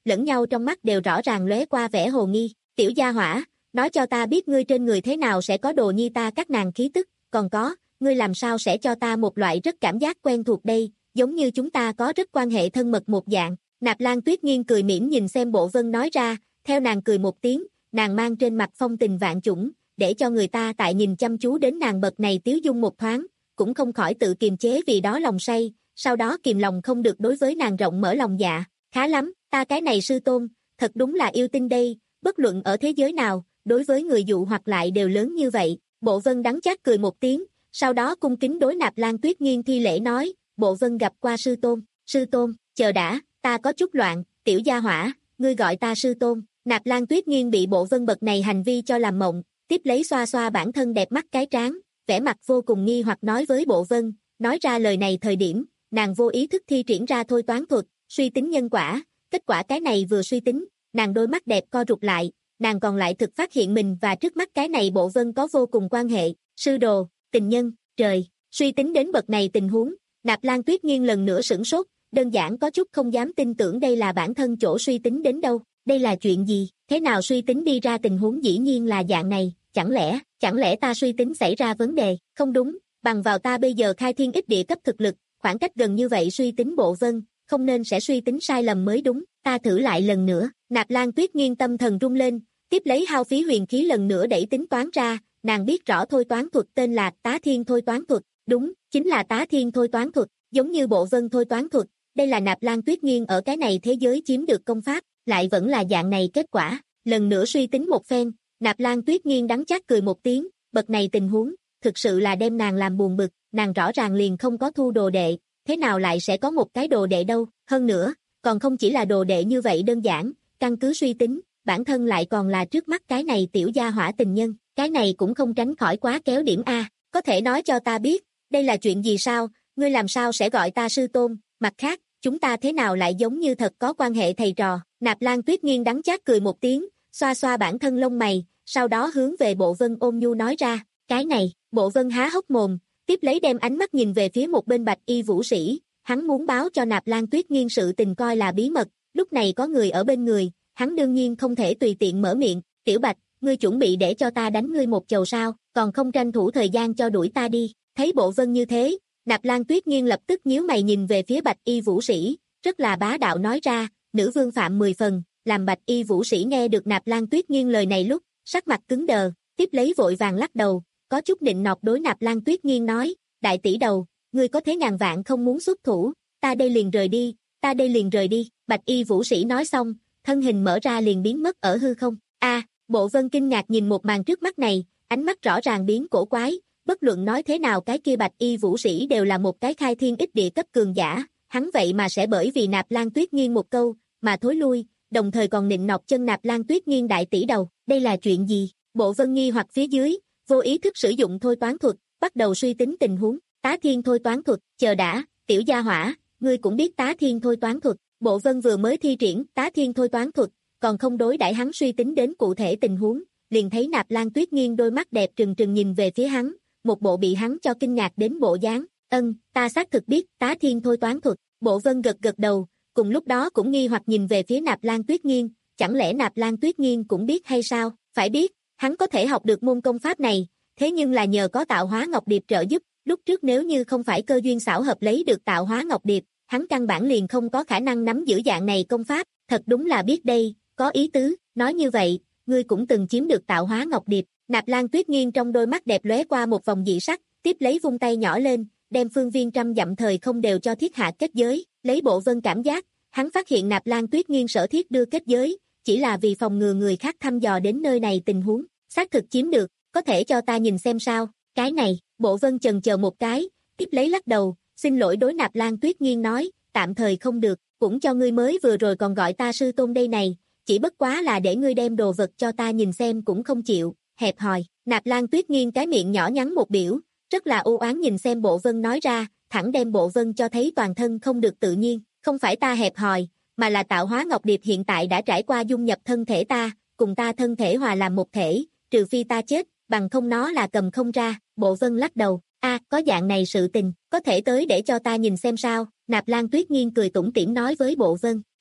lẫn nhau trong mắt đều rõ ràng lóe qua vẻ hồ nghi. Tiểu gia hỏa, nói cho ta biết ngươi trên người thế nào sẽ có đồ nhi ta các nàng khí tức, còn có, ngươi làm sao sẽ cho ta một loại rất cảm giác quen thuộc đây, giống như chúng ta có rất quan hệ thân mật một dạng. Nạp Lan Tuyết Nghiên cười mỉm nhìn xem Bộ Vân nói ra, theo nàng cười một tiếng, nàng mang trên mặt phong tình vạn chủng, để cho người ta tại nhìn chăm chú đến nàng bậc này tiếu dung một thoáng, cũng không khỏi tự kiềm chế vì đó lòng say, sau đó kìm lòng không được đối với nàng rộng mở lòng dạ. Khá lắm, ta cái này sư tôn, thật đúng là yêu tinh đây, bất luận ở thế giới nào, đối với người dụ hoặc lại đều lớn như vậy. Bộ Vân đắng chát cười một tiếng, sau đó cung kính đối Nạp Lan Tuyết Nghiên thi lễ nói, Bộ Vân gặp qua sư tôn. Sư tôn, chờ đã, ta có chút loạn, tiểu gia hỏa, ngươi gọi ta sư tôn. Nạp Lan Tuyết Nghiên bị Bộ Vân bậc này hành vi cho làm mộng, tiếp lấy xoa xoa bản thân đẹp mắt cái trán, vẻ mặt vô cùng nghi hoặc nói với Bộ Vân, nói ra lời này thời điểm, nàng vô ý thức thi triển ra thôi toán thuật, suy tính nhân quả, kết quả cái này vừa suy tính, nàng đôi mắt đẹp co rụt lại, nàng còn lại thực phát hiện mình và trước mắt cái này Bộ Vân có vô cùng quan hệ, sư đồ, tình nhân, trời, suy tính đến bậc này tình huống, Nạp Lan Tuyết Nghiên lần nữa sửng sốt, đơn giản có chút không dám tin tưởng đây là bản thân chỗ suy tính đến đâu, đây là chuyện gì, thế nào suy tính đi ra tình huống dĩ nhiên là dạng này, chẳng lẽ, chẳng lẽ ta suy tính xảy ra vấn đề, không đúng, bằng vào ta bây giờ khai thiên ích địa cấp thực lực, khoảng cách gần như vậy suy tính Bộ Vân, không nên sẽ suy tính sai lầm mới đúng, ta thử lại lần nữa, Nạp Lan Tuyết Nghiên tâm thần rung lên, tiếp lấy hao phí huyền khí lần nữa đẩy tính toán ra, nàng biết rõ thôi toán thuật tên là Tá Thiên thôi toán thuật, đúng, chính là Tá Thiên thôi toán thuật, giống như Bộ Vân thôi toán thuật, đây là Nạp Lan Tuyết Nghiên ở cái này thế giới chiếm được công pháp, lại vẫn là dạng này kết quả, lần nữa suy tính một phen, Nạp Lan Tuyết Nghiên đắng chát cười một tiếng, bậc này tình huống, thực sự là đem nàng làm buồn bực, nàng rõ ràng liền không có thu đồ đệ, thế nào lại sẽ có một cái đồ đệ đâu, hơn nữa, còn không chỉ là đồ đệ như vậy đơn giản, căn cứ suy tính, bản thân lại còn là trước mắt cái này tiểu gia hỏa tình nhân, cái này cũng không tránh khỏi quá kéo điểm A, có thể nói cho ta biết, đây là chuyện gì sao, ngươi làm sao sẽ gọi ta sư tôn, mặt khác, chúng ta thế nào lại giống như thật có quan hệ thầy trò, Nạp Lan Tuyết Nghiên đắng chát cười một tiếng, xoa xoa bản thân lông mày, sau đó hướng về Bộ Vân ôn nhu nói ra, cái này, Bộ Vân há hốc mồm, tiếp lấy đem ánh mắt nhìn về phía một bên Bạch Y Vũ Sĩ, hắn muốn báo cho Nạp Lan Tuyết Nghiên sự tình coi là bí mật, lúc này có người ở bên người, hắn đương nhiên không thể tùy tiện mở miệng, tiểu Bạch, ngươi chuẩn bị để cho ta đánh ngươi một chầu sao, còn không tranh thủ thời gian cho đuổi ta đi, thấy Bộ Vân như thế, Nạp Lan Tuyết Nghiên lập tức nhíu mày nhìn về phía Bạch Y Vũ Sĩ, rất là bá đạo nói ra, nữ vương phạm mười phần, làm Bạch Y Vũ Sĩ nghe được Nạp Lan Tuyết Nghiên lời này lúc, sắc mặt cứng đờ, tiếp lấy vội vàng lắc đầu, có chút nịnh nọt đối Nạp Lan Tuyết Nghiên nói, đại tỷ đầu, ngươi có thế ngàn vạn không muốn xuất thủ, ta đây liền rời đi, ta đây liền rời đi, Bạch Y Vũ Sĩ nói xong, thân hình mở ra liền biến mất ở hư không, a Bộ Vân kinh ngạc nhìn một màn trước mắt này, ánh mắt rõ ràng biến cổ quái, bất luận nói thế nào cái kia Bạch Y Vũ Sĩ đều là một cái khai thiên ích địa cấp cường giả, hắn vậy mà sẽ bởi vì Nạp Lan Tuyết Nghiên một câu, mà thối lui, đồng thời còn nịnh nọt chân Nạp Lan Tuyết Nghiên đại tỷ đầu, đây là chuyện gì? Bộ Vân nghi hoặc phía dưới, vô ý thức sử dụng thôi toán thuật, bắt đầu suy tính tình huống, Tá Thiên thôi toán thuật, chờ đã, tiểu gia hỏa, ngươi cũng biết Tá Thiên thôi toán thuật, Bộ Vân vừa mới thi triển Tá Thiên thôi toán thuật, còn không đối đãi hắn suy tính đến cụ thể tình huống, liền thấy Nạp Lan Tuyết Nghiên đôi mắt đẹp trừng trừng nhìn về phía hắn, một bộ bị hắn cho kinh ngạc đến bộ dáng, ân, ta xác thực biết Tá Thiên thôi toán thuật, Bộ Vân gật gật đầu, cùng lúc đó cũng nghi hoặc nhìn về phía Nạp Lan Tuyết Nghiên, chẳng lẽ Nạp Lan Tuyết Nghiên cũng biết hay sao, phải biết, hắn có thể học được môn công pháp này, thế nhưng là nhờ có Tạo Hóa Ngọc Điệp trợ giúp, lúc trước nếu như không phải cơ duyên xảo hợp lấy được Tạo Hóa Ngọc Điệp, hắn căn bản liền không có khả năng nắm giữ dạng này công pháp, thật đúng là biết đây, có ý tứ, nói như vậy, ngươi cũng từng chiếm được Tạo Hóa Ngọc Điệp, Nạp Lan Tuyết Nghiên trong đôi mắt đẹp lóe qua một vòng dị sắc, tiếp lấy vung tay nhỏ lên, đem phương viên trăm dặm thời không đều cho thiết hạ kết giới, lấy Bộ Vân cảm giác, hắn phát hiện Nạp Lan Tuyết Nghiên sở thiết đưa kết giới, chỉ là vì phòng ngừa người khác thăm dò đến nơi này tình huống, xác thực chiếm được, có thể cho ta nhìn xem sao, cái này, Bộ Vân chần chờ một cái, tiếp lấy lắc đầu, xin lỗi đối Nạp Lan Tuyết Nghiên nói, tạm thời không được, cũng cho ngươi mới vừa rồi còn gọi ta sư tôn đây này, chỉ bất quá là để ngươi đem đồ vật cho ta nhìn xem cũng không chịu, hẹp hòi, Nạp Lan Tuyết Nghiên cái miệng nhỏ nhắn một biểu, rất là u oán nhìn xem Bộ Vân nói ra, thẳng đem Bộ Vân cho thấy toàn thân không được tự nhiên, không phải ta hẹp hòi, mà là Tạo Hóa Ngọc Điệp hiện tại đã trải qua dung nhập thân thể ta, cùng ta thân thể hòa làm một thể, trừ phi ta chết, bằng không nó là cầm không ra, Bộ Vân lắc đầu, a có dạng này sự tình, có thể tới để cho ta nhìn xem sao, Nạp Lan Tuyết Nghiên cười tủm tỉm nói với Bộ Vân, được,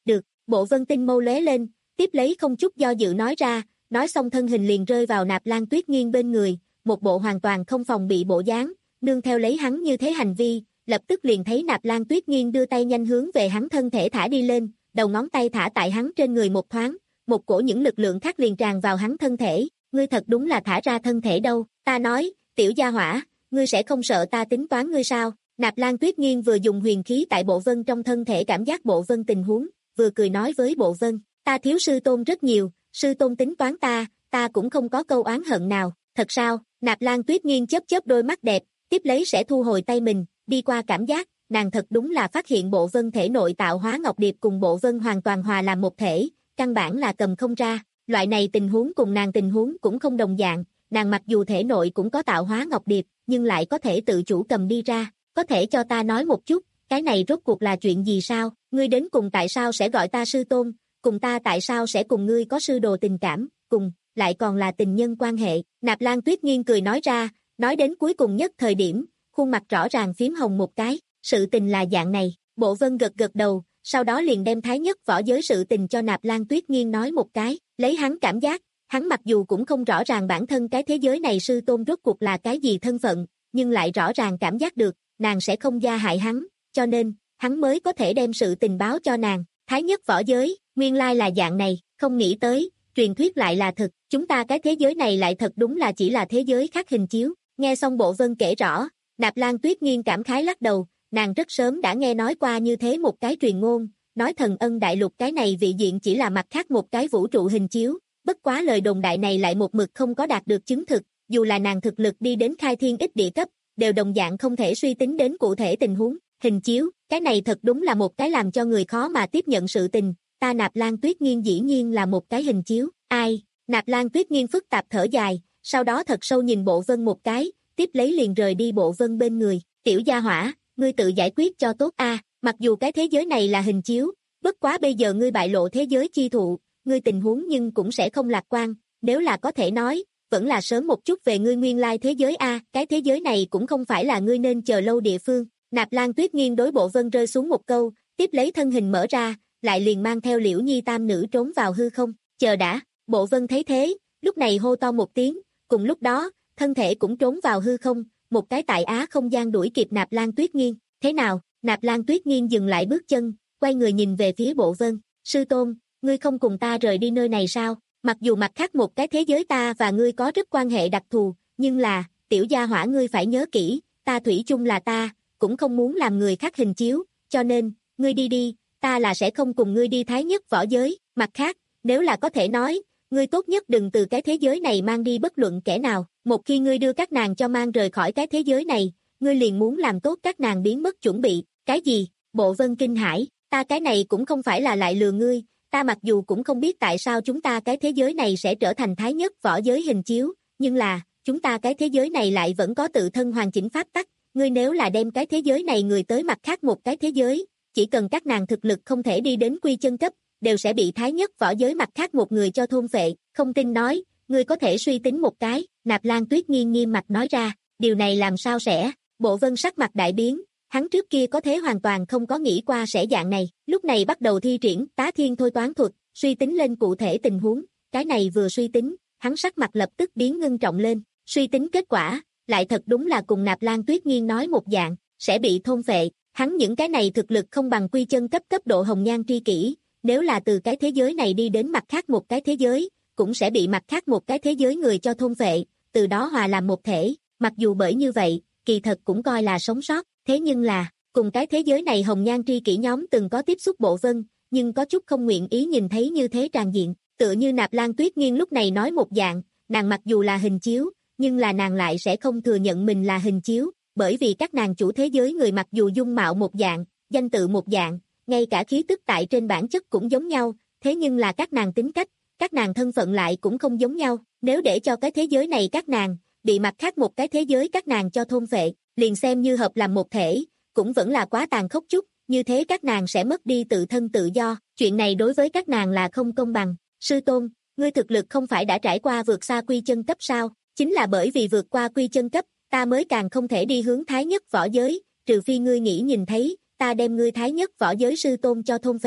Bộ Vân tinh mâu lóe lên, tiếp lấy không chút do dự nói ra, nói xong thân hình liền rơi vào Nạp Lan Tuyết Nghiên bên người, một bộ hoàn toàn không phòng bị bộ dáng, nương theo lấy hắn như thế hành vi, lập tức liền thấy Nạp Lan Tuyết Nghiên đưa tay nhanh hướng về hắn thân thể thả đi lên, đầu ngón tay thả tại hắn trên người một thoáng, một cổ những lực lượng khác liền tràn vào hắn thân thể, ngươi thật đúng là thả ra thân thể đâu, ta nói, tiểu gia hỏa, ngươi sẽ không sợ ta tính toán ngươi sao? Nạp Lan Tuyết Nghiên vừa dùng huyền khí tại Bộ Vân trong thân thể cảm giác Bộ Vân tình huống, vừa cười nói với Bộ Vân, ta thiếu sư tôn rất nhiều, sư tôn tính toán ta, ta cũng không có câu oán hận nào, thật sao? Nạp Lan Tuyết Nghiên chớp chớp đôi mắt đẹp, tiếp lấy sẽ thu hồi tay mình, đi qua cảm giác, nàng thật đúng là phát hiện Bộ Vân thể nội tạo hóa ngọc điệp cùng Bộ Vân hoàn toàn hòa làm một thể, căn bản là cầm không ra, loại này tình huống cùng nàng tình huống cũng không đồng dạng, nàng mặc dù thể nội cũng có tạo hóa ngọc điệp, nhưng lại có thể tự chủ cầm đi ra, có thể cho ta nói một chút, cái này rốt cuộc là chuyện gì sao, ngươi đến cùng tại sao sẽ gọi ta sư tôn, cùng ta tại sao sẽ cùng ngươi có sư đồ tình cảm, cùng, lại còn là tình nhân quan hệ, Nạp Lan Tuyết Nghiên cười nói ra, nói đến cuối cùng nhất thời điểm, khuôn mặt rõ ràng phím hồng một cái, sự tình là dạng này, Bộ Vân gật gật đầu, sau đó liền đem thái nhất võ giới sự tình cho Nạp Lan Tuyết Nghiên nói một cái, lấy hắn cảm giác, hắn mặc dù cũng không rõ ràng bản thân cái thế giới này sư tôn rốt cuộc là cái gì thân phận, nhưng lại rõ ràng cảm giác được, nàng sẽ không gia hại hắn, cho nên, hắn mới có thể đem sự tình báo cho nàng, thái nhất võ giới, nguyên lai là dạng này, không nghĩ tới, truyền thuyết lại là thực, chúng ta cái thế giới này lại thật đúng là chỉ là thế giới khác hình chiếu, nghe xong Bộ Vân kể rõ, Nạp Lan Tuyết Nghiên cảm khái lắc đầu, nàng rất sớm đã nghe nói qua như thế một cái truyền ngôn, nói thần ân đại lục cái này vị diện chỉ là mặt khác một cái vũ trụ hình chiếu, bất quá lời đồn đại này lại một mực không có đạt được chứng thực, dù là nàng thực lực đi đến khai thiên ích địa cấp, đều đồng dạng không thể suy tính đến cụ thể tình huống, hình chiếu, cái này thật đúng là một cái làm cho người khó mà tiếp nhận sự tình, ta Nạp Lan Tuyết Nghiên dĩ nhiên là một cái hình chiếu, ai, Nạp Lan Tuyết Nghiên phức tạp thở dài, sau đó thật sâu nhìn Bộ Vân một cái, tiếp lấy liền rời đi Bộ Vân bên người, tiểu gia hỏa, ngươi tự giải quyết cho tốt a, mặc dù cái thế giới này là hình chiếu, bất quá bây giờ ngươi bại lộ thế giới chi thụ, ngươi tình huống nhưng cũng sẽ không lạc quan, nếu là có thể nói, vẫn là sớm một chút về ngươi nguyên lai thế giới a, cái thế giới này cũng không phải là ngươi nên chờ lâu địa phương. Nạp Lan Tuyết Nghiên đối Bộ Vân rơi xuống một câu, tiếp lấy thân hình mở ra, lại liền mang theo Liễu Nhi tam nữ trốn vào hư không, chờ đã, Bộ Vân thấy thế, lúc này hô to một tiếng, cùng lúc đó, thân thể cũng trốn vào hư không, một cái tại á không gian đuổi kịp Nạp Lan Tuyết Nghiên, thế nào, Nạp Lan Tuyết Nghiên dừng lại bước chân, quay người nhìn về phía Bộ Vân, sư tôn, ngươi không cùng ta rời đi nơi này sao, mặc dù mặt khác một cái thế giới ta và ngươi có rất quan hệ đặc thù, nhưng là, tiểu gia hỏa ngươi phải nhớ kỹ, ta thủy chung là ta, cũng không muốn làm người khác hình chiếu, cho nên, ngươi đi đi, ta là sẽ không cùng ngươi đi thái nhất võ giới, mặt khác, nếu là có thể nói, ngươi tốt nhất đừng từ cái thế giới này mang đi bất luận kẻ nào, một khi ngươi đưa các nàng cho mang rời khỏi cái thế giới này, ngươi liền muốn làm tốt các nàng biến mất chuẩn bị, cái gì, Bộ Vân kinh hãi, ta cái này cũng không phải là lại lừa ngươi, ta mặc dù cũng không biết tại sao chúng ta cái thế giới này sẽ trở thành thái nhất võ giới hình chiếu, nhưng là, chúng ta cái thế giới này lại vẫn có tự thân hoàn chỉnh pháp tắc, ngươi nếu là đem cái thế giới này người tới mặt khác một cái thế giới, chỉ cần các nàng thực lực không thể đi đến quy chân cấp, đều sẽ bị thái nhất võ giới mặt khác một người cho thôn phệ, không tin nói, ngươi có thể suy tính một cái, Nạp Lan Tuyết Nghiên nghiêm mặt nói ra, điều này làm sao sẽ, Bộ Vân sắc mặt đại biến, hắn trước kia có thế hoàn toàn không có nghĩ qua sẽ dạng này, lúc này bắt đầu thi triển tá thiên thôi toán thuật, suy tính lên cụ thể tình huống, cái này vừa suy tính, hắn sắc mặt lập tức biến ngưng trọng lên, suy tính kết quả, lại thật đúng là cùng Nạp Lan Tuyết Nghiên nói một dạng, sẽ bị thôn phệ, hắn những cái này thực lực không bằng quy chân cấp cấp độ hồng nhan tri kỷ, nếu là từ cái thế giới này đi đến mặt khác một cái thế giới, cũng sẽ bị mặt khác một cái thế giới người cho thôn phệ, từ đó hòa làm một thể, mặc dù bởi như vậy, kỳ thật cũng coi là sống sót, thế nhưng là, cùng cái thế giới này hồng nhan tri kỷ nhóm từng có tiếp xúc Bộ Vân, nhưng có chút không nguyện ý nhìn thấy như thế tràn diện, tựa như Nạp Lan Tuyết Nghiên lúc này nói một dạng, nàng mặc dù là hình chiếu, nhưng là nàng lại sẽ không thừa nhận mình là hình chiếu, bởi vì các nàng chủ thế giới người mặc dù dung mạo một dạng, danh tự một dạng, ngay cả khí tức tại trên bản chất cũng giống nhau, thế nhưng là các nàng tính cách, các nàng thân phận lại cũng không giống nhau, nếu để cho cái thế giới này các nàng, bị mặt khác một cái thế giới các nàng cho thôn phệ, liền xem như hợp làm một thể, cũng vẫn là quá tàn khốc chút, như thế các nàng sẽ mất đi tự thân tự do, chuyện này đối với các nàng là không công bằng, sư tôn, ngươi thực lực không phải đã trải qua vượt xa quy chân cấp sao, chính là bởi vì vượt qua quy chân cấp, ta mới càng không thể đi hướng thái nhất võ giới, trừ phi ngươi nghĩ nhìn thấy, ta đem ngươi thái nhất võ giới sư tôn cho thôn phệ,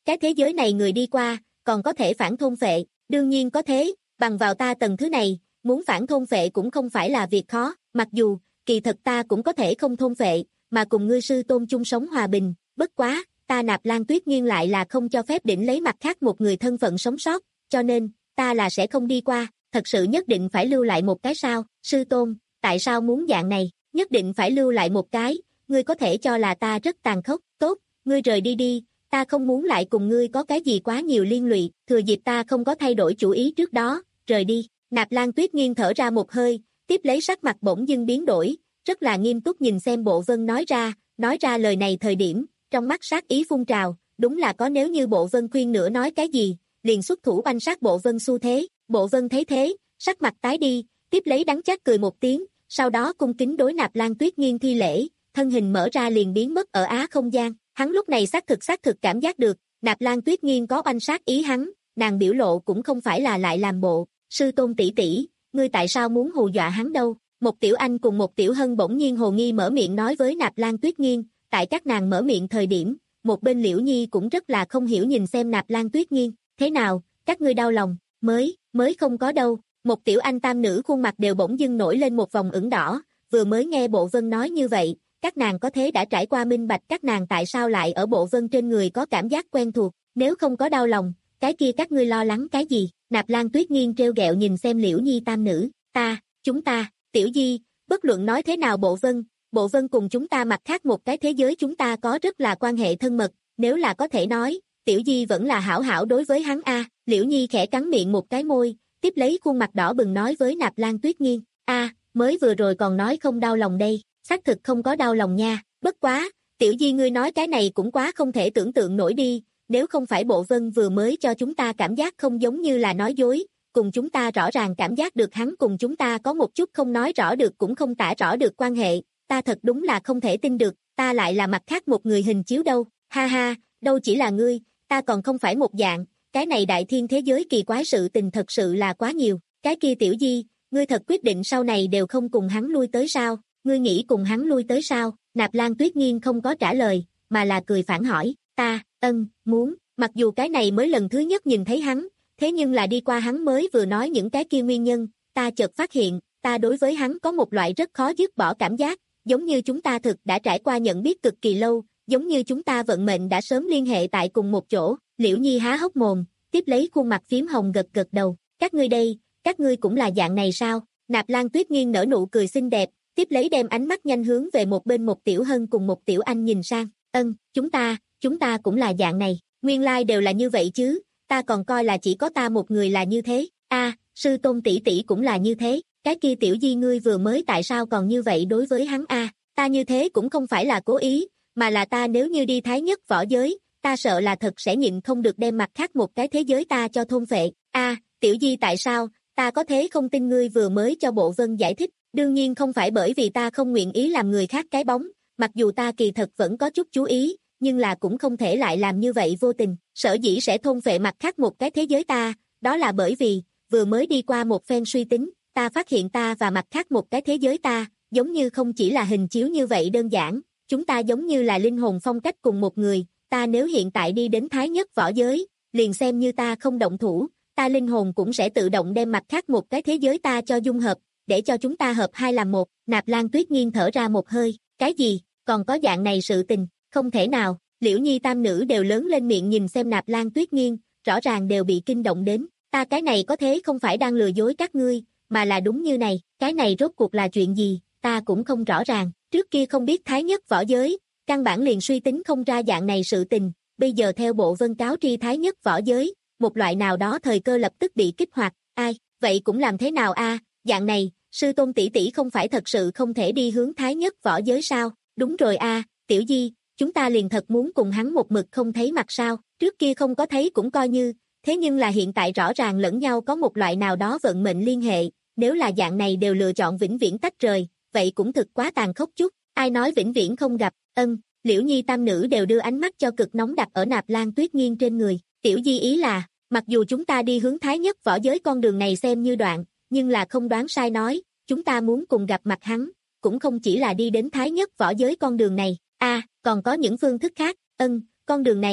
cái thế giới này người đi qua, còn có thể phản thôn phệ, đương nhiên có thế, bằng vào ta tầng thứ này, muốn phản thôn phệ cũng không phải là việc khó, mặc dù, kỳ thật ta cũng có thể không thôn phệ, mà cùng ngươi sư tôn chung sống hòa bình, bất quá, ta Nạp Lan Tuyết Nghiên lại là không cho phép đỉnh lấy mặt khác một người thân phận sống sót, cho nên, ta là sẽ không đi qua, thật sự nhất định phải lưu lại một cái sao, sư tôn, tại sao muốn dạng này, nhất định phải lưu lại một cái, ngươi có thể cho là ta rất tàn khốc, tốt, ngươi rời đi đi, ta không muốn lại cùng ngươi có cái gì quá nhiều liên lụy, thừa dịp ta không có thay đổi chủ ý trước đó, rời đi, Nạp Lan Tuyết Nghiên thở ra một hơi, tiếp lấy sắc mặt bỗng dưng biến đổi, rất là nghiêm túc nhìn xem Bộ Vân nói ra, nói ra lời này thời điểm, trong mắt sát ý phun trào, đúng là có nếu như Bộ Vân khuyên nữa nói cái gì, liền xuất thủ banh sát Bộ Vân xu thế, Bộ Vân thấy thế, sắc mặt tái đi, tiếp lấy đắng chát cười một tiếng, sau đó cung kính đối Nạp Lan Tuyết Nghiên thi lễ, thân hình mở ra liền biến mất ở á không gian, hắn lúc này xác thực xác thực cảm giác được, Nạp Lan Tuyết Nghiên có banh sát ý hắn, nàng biểu lộ cũng không phải là lại làm bộ, sư tôn tỷ tỷ, ngươi tại sao muốn hù dọa hắn đâu, một tiểu anh cùng một tiểu hân bỗng nhiên hồ nghi mở miệng nói với Nạp Lan Tuyết Nghiên, tại các nàng mở miệng thời điểm, một bên Liễu Nhi cũng rất là không hiểu nhìn xem Nạp Lan Tuyết Nghiên, thế nào, các ngươi đau lòng, mới, mới không có đâu, một tiểu anh tam nữ khuôn mặt đều bỗng dưng nổi lên một vòng ửng đỏ, vừa mới nghe Bộ Vân nói như vậy, các nàng có thế đã trải qua minh bạch các nàng tại sao lại ở Bộ Vân trên người có cảm giác quen thuộc, nếu không có đau lòng, cái kia các ngươi lo lắng cái gì, Nạp Lan Tuyết Nghiên trêu ghẹo nhìn xem Liễu Nhi tam nữ, ta, chúng ta, Tiểu Di, bất luận nói thế nào Bộ Vân, Bộ Vân cùng chúng ta mặt khác một cái thế giới chúng ta có rất là quan hệ thân mật, nếu là có thể nói, Tiểu Di vẫn là hảo hảo đối với hắn a. Liễu Nhi khẽ cắn miệng một cái môi, tiếp lấy khuôn mặt đỏ bừng nói với Nạp Lan Tuyết Nghiên, a, mới vừa rồi còn nói không đau lòng đây, xác thực không có đau lòng nha, bất quá, Tiểu Di ngươi nói cái này cũng quá không thể tưởng tượng nổi đi, nếu không phải Bộ Vân vừa mới cho chúng ta cảm giác không giống như là nói dối, cùng chúng ta rõ ràng cảm giác được hắn cùng chúng ta có một chút không nói rõ được cũng không tả rõ được quan hệ, ta thật đúng là không thể tin được, ta lại là mặt khác một người hình chiếu đâu, ha ha, đâu chỉ là ngươi, ta còn không phải một dạng, cái này đại thiên thế giới kỳ quái sự tình thật sự là quá nhiều, cái kia Tiểu Di, ngươi thật quyết định sau này đều không cùng hắn lui tới sao, ngươi nghĩ cùng hắn lui tới sao, Nạp Lan Tuyết Nghiên không có trả lời, mà là cười phản hỏi, ta, ân, muốn, mặc dù cái này mới lần thứ nhất nhìn thấy hắn, thế nhưng là đi qua hắn mới vừa nói những cái kia nguyên nhân, ta chợt phát hiện, ta đối với hắn có một loại rất khó dứt bỏ cảm giác, giống như chúng ta thực đã trải qua nhận biết cực kỳ lâu, giống như chúng ta vận mệnh đã sớm liên hệ tại cùng một chỗ, Liễu Nhi há hốc mồm, tiếp lấy khuôn mặt phím hồng gật gật đầu, các ngươi đây, các ngươi cũng là dạng này sao, Nạp Lan Tuyết Nghiên nở nụ cười xinh đẹp, tiếp lấy đem ánh mắt nhanh hướng về một bên một tiểu hân cùng một tiểu anh nhìn sang, ân, chúng ta, chúng ta cũng là dạng này, nguyên lai đều là như vậy chứ, ta còn coi là chỉ có ta một người là như thế, a, sư tôn tỷ tỷ cũng là như thế, cái kia Tiểu Di ngươi vừa mới tại sao còn như vậy đối với hắn a, ta như thế cũng không phải là cố ý, mà là ta nếu như đi thái nhất võ giới, ta sợ là thật sẽ nhịn không được đem mặt khác một cái thế giới ta cho thôn phệ, a, Tiểu Di tại sao, ta có thế không tin ngươi vừa mới cho Bộ Vân giải thích, đương nhiên không phải bởi vì ta không nguyện ý làm người khác cái bóng, mặc dù ta kỳ thật vẫn có chút chú ý, nhưng là cũng không thể lại làm như vậy vô tình, sở dĩ sẽ thôn phệ mặt khác một cái thế giới ta, đó là bởi vì, vừa mới đi qua một phen suy tính, ta phát hiện ta và mặt khác một cái thế giới ta, giống như không chỉ là hình chiếu như vậy đơn giản, chúng ta giống như là linh hồn phong cách cùng một người, ta nếu hiện tại đi đến thái nhất võ giới, liền xem như ta không động thủ, ta linh hồn cũng sẽ tự động đem mặt khác một cái thế giới ta cho dung hợp, để cho chúng ta hợp hai làm một, Nạp Lan Tuyết Nghiên thở ra một hơi, cái gì, còn có dạng này sự tình, không thể nào, Liễu Nhi tam nữ đều lớn lên miệng nhìn xem Nạp Lan Tuyết Nghiên, rõ ràng đều bị kinh động đến, ta cái này có thế không phải đang lừa dối các ngươi, mà là đúng như này, cái này rốt cuộc là chuyện gì, ta cũng không rõ ràng, trước kia không biết thái nhất võ giới, căn bản liền suy tính không ra dạng này sự tình, bây giờ theo Bộ Vân cáo tri thái nhất võ giới, một loại nào đó thời cơ lập tức bị kích hoạt, ai, vậy cũng làm thế nào a, dạng này, sư tôn tỷ tỷ không phải thật sự không thể đi hướng thái nhất võ giới sao, đúng rồi a, Tiểu Di, chúng ta liền thật muốn cùng hắn một mực không thấy mặt sao, trước kia không có thấy cũng coi như, thế nhưng là hiện tại rõ ràng lẫn nhau có một loại nào đó vận mệnh liên hệ, nếu là dạng này đều lựa chọn vĩnh viễn tách rời, vậy cũng thực quá tàn khốc chút, ai nói vĩnh viễn không gặp, ân, Liễu Nhi tam nữ đều đưa ánh mắt cho cực nóng đặt ở Nạp Lan Tuyết Nghiên trên người, Tiểu Di ý là, mặc dù chúng ta đi hướng thái nhất võ giới con đường này xem như đoạn, nhưng là không đoán sai nói, chúng ta muốn cùng gặp mặt hắn, cũng không chỉ là đi đến thái nhất võ giới con đường này, a, còn có những phương thức khác, ân, con đường này,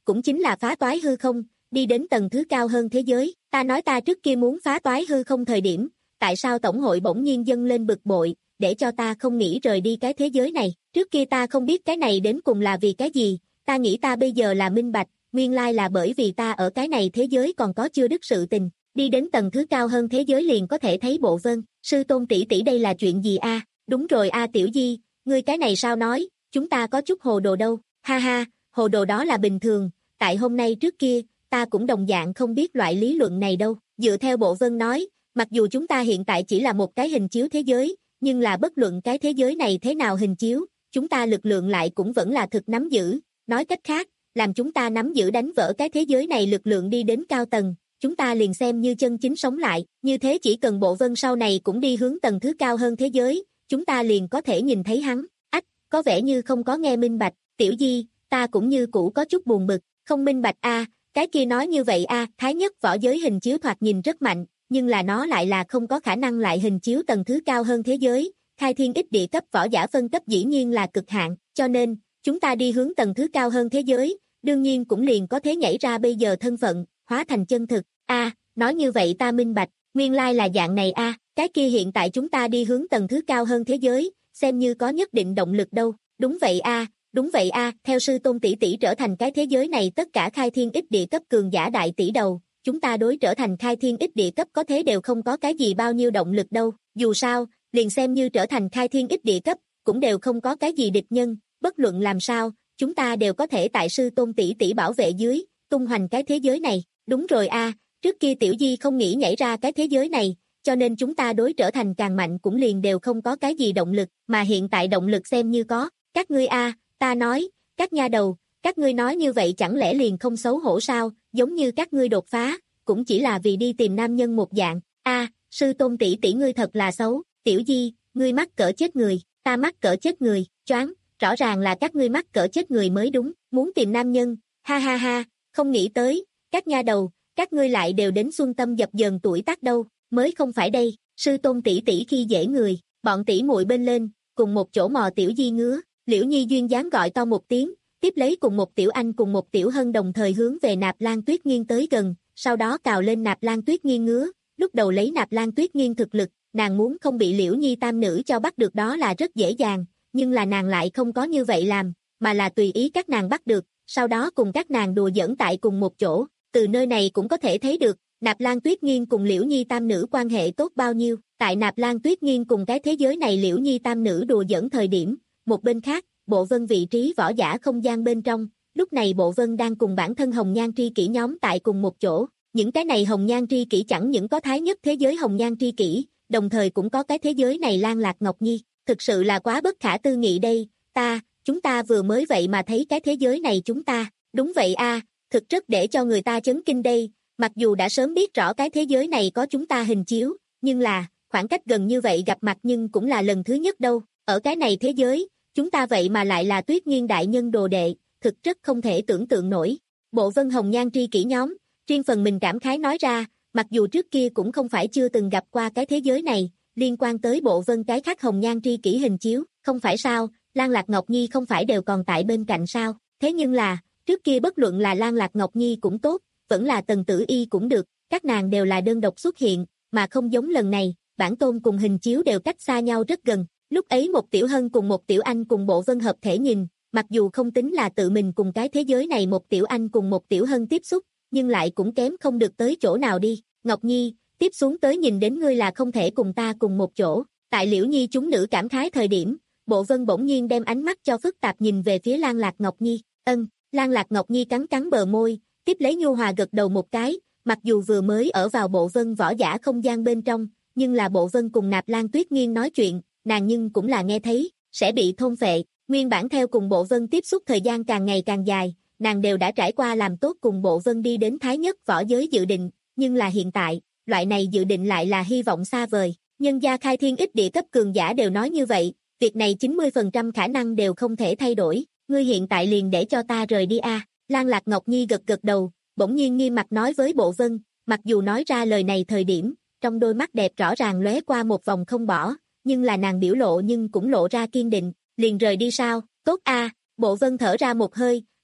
cũng chính là phá toái hư không, đi đến tầng thứ cao hơn thế giới. Ta nói ta trước kia muốn phá toái hư không thời điểm, tại sao Tổng hội bỗng nhiên dâng lên bực bội, để cho ta không nghĩ rời đi cái thế giới này. Trước kia ta không biết cái này đến cùng là vì cái gì, ta nghĩ ta bây giờ là minh bạch, nguyên lai là bởi vì ta ở cái này thế giới còn có chưa đứt sự tình. Đi đến tầng thứ cao hơn thế giới liền có thể thấy Bộ Vân. Sư tôn tỷ tỷ đây là chuyện gì a? Đúng rồi a Tiểu Di, ngươi cái này sao nói, chúng ta có chút hồ đồ đâu. Ha ha, hồ đồ đó là bình thường, tại hôm nay trước kia, ta cũng đồng dạng không biết loại lý luận này đâu. Dựa theo Bộ Vân nói, mặc dù chúng ta hiện tại chỉ là một cái hình chiếu thế giới, nhưng là bất luận cái thế giới này thế nào hình chiếu, chúng ta lực lượng lại cũng vẫn là thực nắm giữ. Nói cách khác, làm chúng ta nắm giữ đánh vỡ cái thế giới này lực lượng đi đến cao tầng, chúng ta liền xem như chân chính sống lại. Như thế chỉ cần Bộ Vân sau này cũng đi hướng tầng thứ cao hơn thế giới, chúng ta liền có thể nhìn thấy hắn. Ách, có vẻ như không có nghe minh bạch. Tiểu Di, ta cũng như cũ có chút buồn bực. Không minh bạch a? Cái kia nói như vậy a, thái nhất võ giới hình chiếu thoạt nhìn rất mạnh, nhưng là nó lại là không có khả năng lại hình chiếu tầng thứ cao hơn thế giới. Khai thiên ích địa cấp võ giả phân cấp dĩ nhiên là cực hạn, cho nên, chúng ta đi hướng tầng thứ cao hơn thế giới, đương nhiên cũng liền có thể nhảy ra bây giờ thân phận, hóa thành chân thực. A, nói như vậy ta minh bạch, nguyên lai là dạng này a, cái kia hiện tại chúng ta đi hướng tầng thứ cao hơn thế giới, xem như có nhất định động lực đâu. Đúng vậy a, đúng vậy a, theo sư tôn tỷ tỷ trở thành cái thế giới này tất cả khai thiên ích địa cấp cường giả đại tỷ đầu, chúng ta đối trở thành khai thiên ích địa cấp có thế đều không có cái gì bao nhiêu động lực đâu. Dù sao, liền xem như trở thành khai thiên ích địa cấp, cũng đều không có cái gì địch nhân, bất luận làm sao, chúng ta đều có thể tại sư tôn tỷ tỷ bảo vệ dưới, tung hoành cái thế giới này. Đúng rồi a, trước kia Tiểu Di không nghĩ nhảy ra cái thế giới này, cho nên chúng ta đối trở thành càng mạnh cũng liền đều không có cái gì động lực, mà hiện tại động lực xem như có. Các ngươi a, ta nói, các nha đầu, các ngươi nói như vậy chẳng lẽ liền không xấu hổ sao, giống như các ngươi đột phá, cũng chỉ là vì đi tìm nam nhân một dạng. A, sư tôn tỷ tỷ ngươi thật là xấu. Tiểu Di, ngươi mắc cỡ chết người, ta mắc cỡ chết người, choáng, rõ ràng là các ngươi mắc cỡ chết người mới đúng, muốn tìm nam nhân, ha ha ha, không nghĩ tới, các nha đầu, các ngươi lại đều đến xuân tâm dập dờn tuổi tác đâu, mới không phải đây. Sư tôn tỷ tỷ khi dễ người, bọn tỷ muội bên lên, cùng một chỗ mò Tiểu Di ngứa. Liễu Nhi duyên dáng gọi to một tiếng, tiếp lấy cùng một Tiểu Anh cùng một Tiểu Hân đồng thời hướng về Nạp Lan Tuyết Nghiên tới gần, sau đó cào lên Nạp Lan Tuyết Nghiên ngứa. Lúc đầu lấy Nạp Lan Tuyết Nghiên thực lực, nàng muốn không bị Liễu Nhi tam nữ cho bắt được đó là rất dễ dàng, nhưng là nàng lại không có như vậy làm, mà là tùy ý các nàng bắt được, sau đó cùng các nàng đùa giỡn tại cùng một chỗ. Từ nơi này cũng có thể thấy được, Nạp Lan Tuyết Nghiên cùng Liễu Nhi tam nữ quan hệ tốt bao nhiêu. Tại Nạp Lan Tuyết Nghiên cùng cái thế giới này Liễu Nhi tam nữ đùa giỡn thời điểm, một bên khác, Bộ Vân vị trí võ giả không gian bên trong, lúc này Bộ Vân đang cùng bản thân hồng nhan tri kỷ nhóm tại cùng một chỗ. Những cái này hồng nhan tri kỷ chẳng những có thái nhất thế giới hồng nhan tri kỷ, đồng thời cũng có cái thế giới này Lan Lạc Ngọc Nhi, thực sự là quá bất khả tư nghị đây. Ta, chúng ta vừa mới vậy mà thấy cái thế giới này chúng ta, đúng vậy a, thực rất để cho người ta chấn kinh đây. Mặc dù đã sớm biết rõ cái thế giới này có chúng ta hình chiếu, nhưng là, khoảng cách gần như vậy gặp mặt nhưng cũng là lần thứ nhất đâu. Ở cái này thế giới, chúng ta vậy mà lại là Tuyết Nghiên đại nhân đồ đệ, thực rất không thể tưởng tượng nổi. Bộ Vân hồng nhan tri kỷ nhóm, riêng phần mình cảm khái nói ra, mặc dù trước kia cũng không phải chưa từng gặp qua cái thế giới này, liên quan tới Bộ Vân cái khác hồng nhan tri kỷ hình chiếu, không phải sao, Lan Lạc Ngọc Nhi không phải đều còn tại bên cạnh sao, thế nhưng là, trước kia bất luận là Lan Lạc Ngọc Nhi cũng tốt, vẫn là Tần Tử Y cũng được, các nàng đều là đơn độc xuất hiện, mà không giống lần này, bản tôn cùng hình chiếu đều cách xa nhau rất gần. Lúc ấy một Tiểu Hân cùng một Tiểu Anh cùng Bộ Vân hợp thể nhìn, mặc dù không tính là tự mình cùng cái thế giới này một Tiểu Anh cùng một Tiểu Hân tiếp xúc, nhưng lại cũng kém không được tới chỗ nào đi. Ngọc Nhi, tiếp xuống tới nhìn đến ngươi là không thể cùng ta cùng một chỗ. Tại Liễu Nhi chúng nữ cảm khái thời điểm, Bộ Vân bỗng nhiên đem ánh mắt cho phức tạp nhìn về phía Lan Lạc Ngọc Nhi. Ân, Lan Lạc Ngọc Nhi cắn cắn bờ môi, tiếp lấy nhu hòa gật đầu một cái, mặc dù vừa mới ở vào Bộ Vân võ giả không gian bên trong, nhưng là Bộ Vân cùng Nạp Lan Tuyết Nghiên nói chuyện, nàng nhưng cũng là nghe thấy, sẽ bị thôn phệ. Nguyên bản theo cùng Bộ Vân tiếp xúc thời gian càng ngày càng dài, nàng đều đã trải qua làm tốt cùng Bộ Vân đi đến thái nhất võ giới dự định, nhưng là hiện tại, loại này dự định lại là hy vọng xa vời. Nhân gia khai thiên ích địa cấp cường giả đều nói như vậy, việc này chín mươi phần trăm khả năng đều không thể thay đổi, ngươi hiện tại liền để cho ta rời đi a. Lan Lạc Ngọc Nhi gật gật đầu, bỗng nhiên nghiêm mặt nói với Bộ Vân, mặc dù nói ra lời này thời điểm, trong đôi mắt đẹp rõ ràng lóe qua một vòng không bỏ, nhưng là nàng biểu lộ nhưng cũng lộ ra kiên định, liền rời đi sao, tốt a. Bộ Vân thở ra một hơi,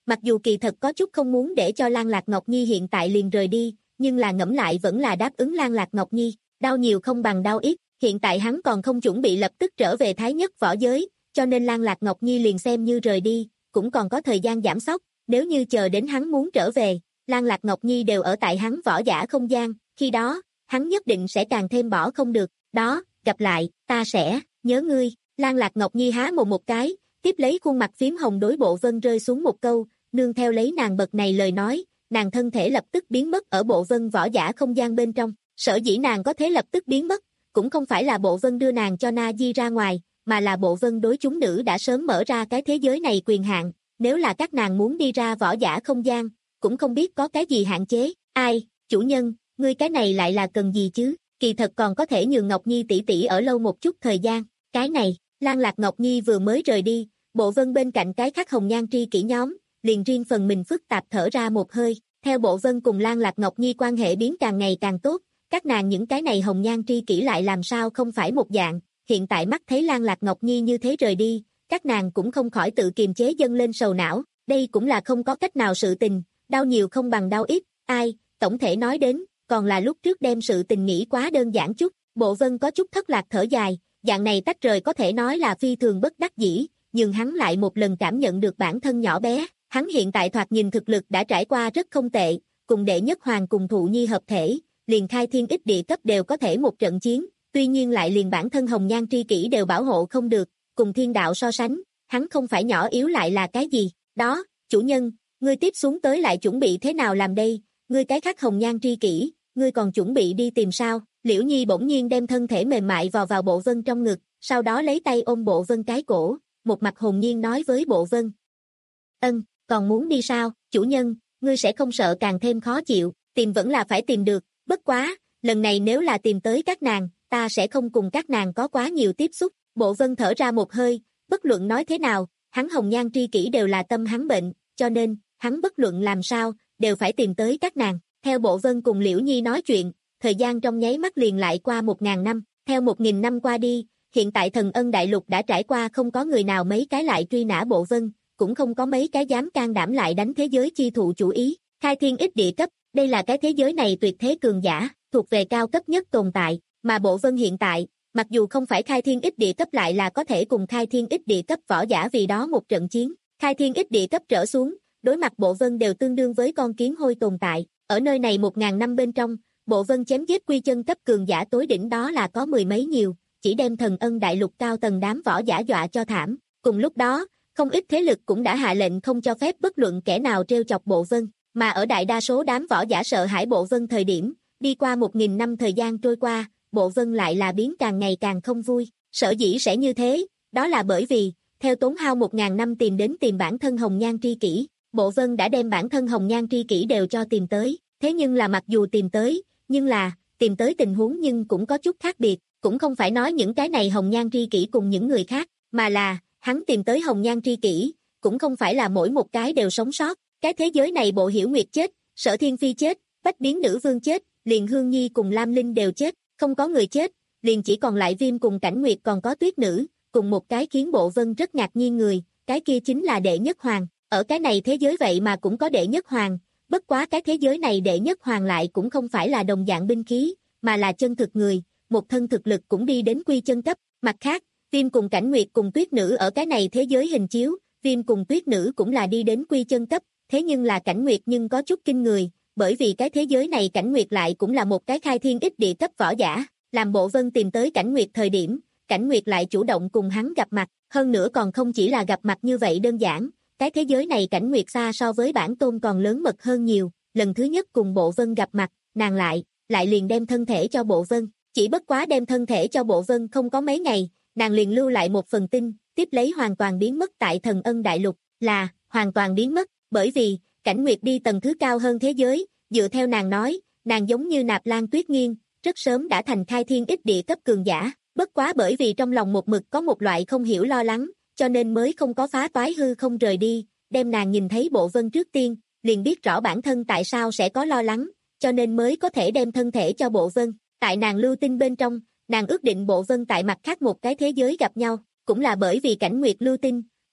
Mặc dù kỳ thật có chút không muốn để cho Lan Lạc Ngọc Nhi hiện tại liền rời đi, nhưng là ngẫm lại vẫn là đáp ứng Lan Lạc Ngọc Nhi, đau nhiều không bằng đau ít, hiện tại hắn còn không chuẩn bị lập tức trở về Thái Nhất võ giới, cho nên Lan Lạc Ngọc Nhi liền xem như rời đi, cũng còn có thời gian giảm sóc, nếu như chờ đến hắn muốn trở về, Lan Lạc Ngọc Nhi đều ở tại hắn võ giả không gian, khi đó, hắn nhất định sẽ càng thêm bỏ không được, đó, gặp lại, ta sẽ, nhớ ngươi, Lan Lạc Ngọc Nhi há mồm một cái, tiếp lấy khuôn mặt phím hồng đối Bộ Vân rơi xuống một câu, nương theo lấy nàng bật này lời nói, nàng thân thể lập tức biến mất ở Bộ Vân võ giả không gian bên trong, sở dĩ nàng có thể lập tức biến mất, cũng không phải là Bộ Vân đưa nàng cho Na Di ra ngoài, mà là Bộ Vân đối chúng nữ đã sớm mở ra cái thế giới này quyền hạn, nếu là các nàng muốn đi ra võ giả không gian, cũng không biết có cái gì hạn chế, ai, chủ nhân, ngươi cái này lại là cần gì chứ, kỳ thật còn có thể nhường Ngọc Nhi tỷ tỷ ở lâu một chút thời gian, cái này, Lan Lạc Ngọc Nhi vừa mới rời đi, Bộ Vân bên cạnh cái khác hồng nhan tri kỷ nhóm, liền riêng phần mình phức tạp thở ra một hơi, theo Bộ Vân cùng Lan Lạc Ngọc Nhi quan hệ biến càng ngày càng tốt, các nàng những cái này hồng nhan tri kỷ lại làm sao không phải một dạng, hiện tại mắt thấy Lan Lạc Ngọc Nhi như thế rời đi, các nàng cũng không khỏi tự kiềm chế dâng lên sầu não, đây cũng là không có cách nào sự tình, đau nhiều không bằng đau ít, ai, tổng thể nói đến, còn là lúc trước đem sự tình nghĩ quá đơn giản chút, Bộ Vân có chút thất lạc thở dài, dạng này tách rời có thể nói là phi thường bất đắc dĩ, nhưng hắn lại một lần cảm nhận được bản thân nhỏ bé, hắn hiện tại thoạt nhìn thực lực đã trải qua rất không tệ, cùng đệ nhất hoàng cùng thụ nhi hợp thể, liền khai thiên ích địa cấp đều có thể một trận chiến, tuy nhiên lại liền bản thân hồng nhan tri kỷ đều bảo hộ không được, cùng thiên đạo so sánh, hắn không phải nhỏ yếu lại là cái gì, đó, chủ nhân, ngươi tiếp xuống tới lại chuẩn bị thế nào làm đây, ngươi cái khác hồng nhan tri kỷ, ngươi còn chuẩn bị đi tìm sao, Liễu Nhi bỗng nhiên đem thân thể mềm mại vào vào Bộ Vân trong ngực, sau đó lấy tay ôm Bộ Vân cái cổ, một mặt hồn nhiên nói với Bộ Vân. Ân, còn muốn đi sao, chủ nhân, ngươi sẽ không sợ càng thêm khó chịu, tìm vẫn là phải tìm được, bất quá, lần này nếu là tìm tới các nàng, ta sẽ không cùng các nàng có quá nhiều tiếp xúc, Bộ Vân thở ra một hơi, bất luận nói thế nào, hắn hồng nhan tri kỷ đều là tâm hắn bệnh, cho nên, hắn bất luận làm sao, đều phải tìm tới các nàng, theo Bộ Vân cùng Liễu Nhi nói chuyện, thời gian trong nháy mắt liền lại qua một ngàn năm, theo một nghìn năm qua đi, hiện tại Thần Ân Đại Lục đã trải qua không có người nào mấy cái lại truy nã Bộ Vân, cũng không có mấy cái dám can đảm lại đánh thế giới chi thụ chủ ý, khai thiên ích địa cấp, đây là cái thế giới này tuyệt thế cường giả, thuộc về cao cấp nhất tồn tại, mà Bộ Vân hiện tại, mặc dù không phải khai thiên ích địa cấp lại là có thể cùng khai thiên ích địa cấp võ giả vì đó một trận chiến, khai thiên ích địa cấp trở xuống, đối mặt Bộ Vân đều tương đương với con kiến hôi tồn tại, ở nơi này một ngàn năm bên trong, Bộ Vân chém giết quy chân cấp cường giả tối đỉnh đó là có mười mấy nhiều, chỉ đem Thần Ân Đại Lục cao tầng đám võ giả dọa cho thảm, cùng lúc đó, không ít thế lực cũng đã hạ lệnh không cho phép bất luận kẻ nào trêu chọc Bộ Vân, mà ở đại đa số đám võ giả sợ hãi Bộ Vân thời điểm, đi qua một nghìn năm thời gian trôi qua, Bộ Vân lại là biến càng ngày càng không vui, sở dĩ sẽ như thế, đó là bởi vì, theo tốn hao một ngàn năm tìm đến tìm bản thân hồng nhan tri kỷ, Bộ Vân đã đem bản thân hồng nhan tri kỷ đều cho tìm tới, thế nhưng là mặc dù tìm tới, nhưng là, tìm tới tình huống nhưng cũng có chút khác biệt, cũng không phải nói những cái này hồng nhan tri kỷ cùng những người khác, mà là, hắn tìm tới hồng nhan tri kỷ, cũng không phải là mỗi một cái đều sống sót, cái thế giới này Bộ Hiểu Nguyệt chết, Sở Thiên Phi chết, Bách Biến Nữ Vương chết, liền Hương Nhi cùng Lam Linh đều chết, không có người chết, liền chỉ còn lại Viêm cùng Cảnh Nguyệt còn có Tuyết Nữ, cùng một cái khiến Bộ Vân rất ngạc nhiên người, cái kia chính là đệ nhất hoàng, ở cái này thế giới vậy mà cũng có đệ nhất hoàng, bất quá cái thế giới này đệ nhất hoàng lại cũng không phải là đồng dạng binh khí, mà là chân thực người, một thân thực lực cũng đi đến quy chân cấp, mặt khác, Viêm cùng Cảnh Nguyệt cùng Tuyết Nữ ở cái này thế giới hình chiếu, Viêm cùng Tuyết Nữ cũng là đi đến quy chân cấp, thế nhưng là Cảnh Nguyệt nhưng có chút kinh người, bởi vì cái thế giới này Cảnh Nguyệt lại cũng là một cái khai thiên ích địa cấp võ giả, làm Bộ Vân tìm tới Cảnh Nguyệt thời điểm, Cảnh Nguyệt lại chủ động cùng hắn gặp mặt, hơn nữa còn không chỉ là gặp mặt như vậy đơn giản, cái thế giới này Cảnh Nguyệt xa so với bản tôn còn lớn mật hơn nhiều, lần thứ nhất cùng Bộ Vân gặp mặt, nàng lại, lại liền đem thân thể cho Bộ Vân, chỉ bất quá đem thân thể cho Bộ Vân không có mấy ngày, nàng liền lưu lại một phần tin, tiếp lấy hoàn toàn biến mất tại Thần Ân Đại Lục, là, hoàn toàn biến mất, bởi vì, Cảnh Nguyệt đi tầng thứ cao hơn thế giới, dựa theo nàng nói, nàng giống như Nạp Lan Tuyết Nghiên, rất sớm đã thành khai thiên ích địa cấp cường giả, bất quá bởi vì trong lòng một mực có một loại không hiểu lo lắng, cho nên mới không có phá toái hư không rời đi, đem nàng nhìn thấy Bộ Vân trước tiên, liền biết rõ bản thân tại sao sẽ có lo lắng, cho nên mới có thể đem thân thể cho Bộ Vân, tại nàng lưu tinh bên trong, nàng ước định Bộ Vân tại mặt khác một cái thế giới gặp nhau, cũng là bởi vì Cảnh Nguyệt lưu tinh,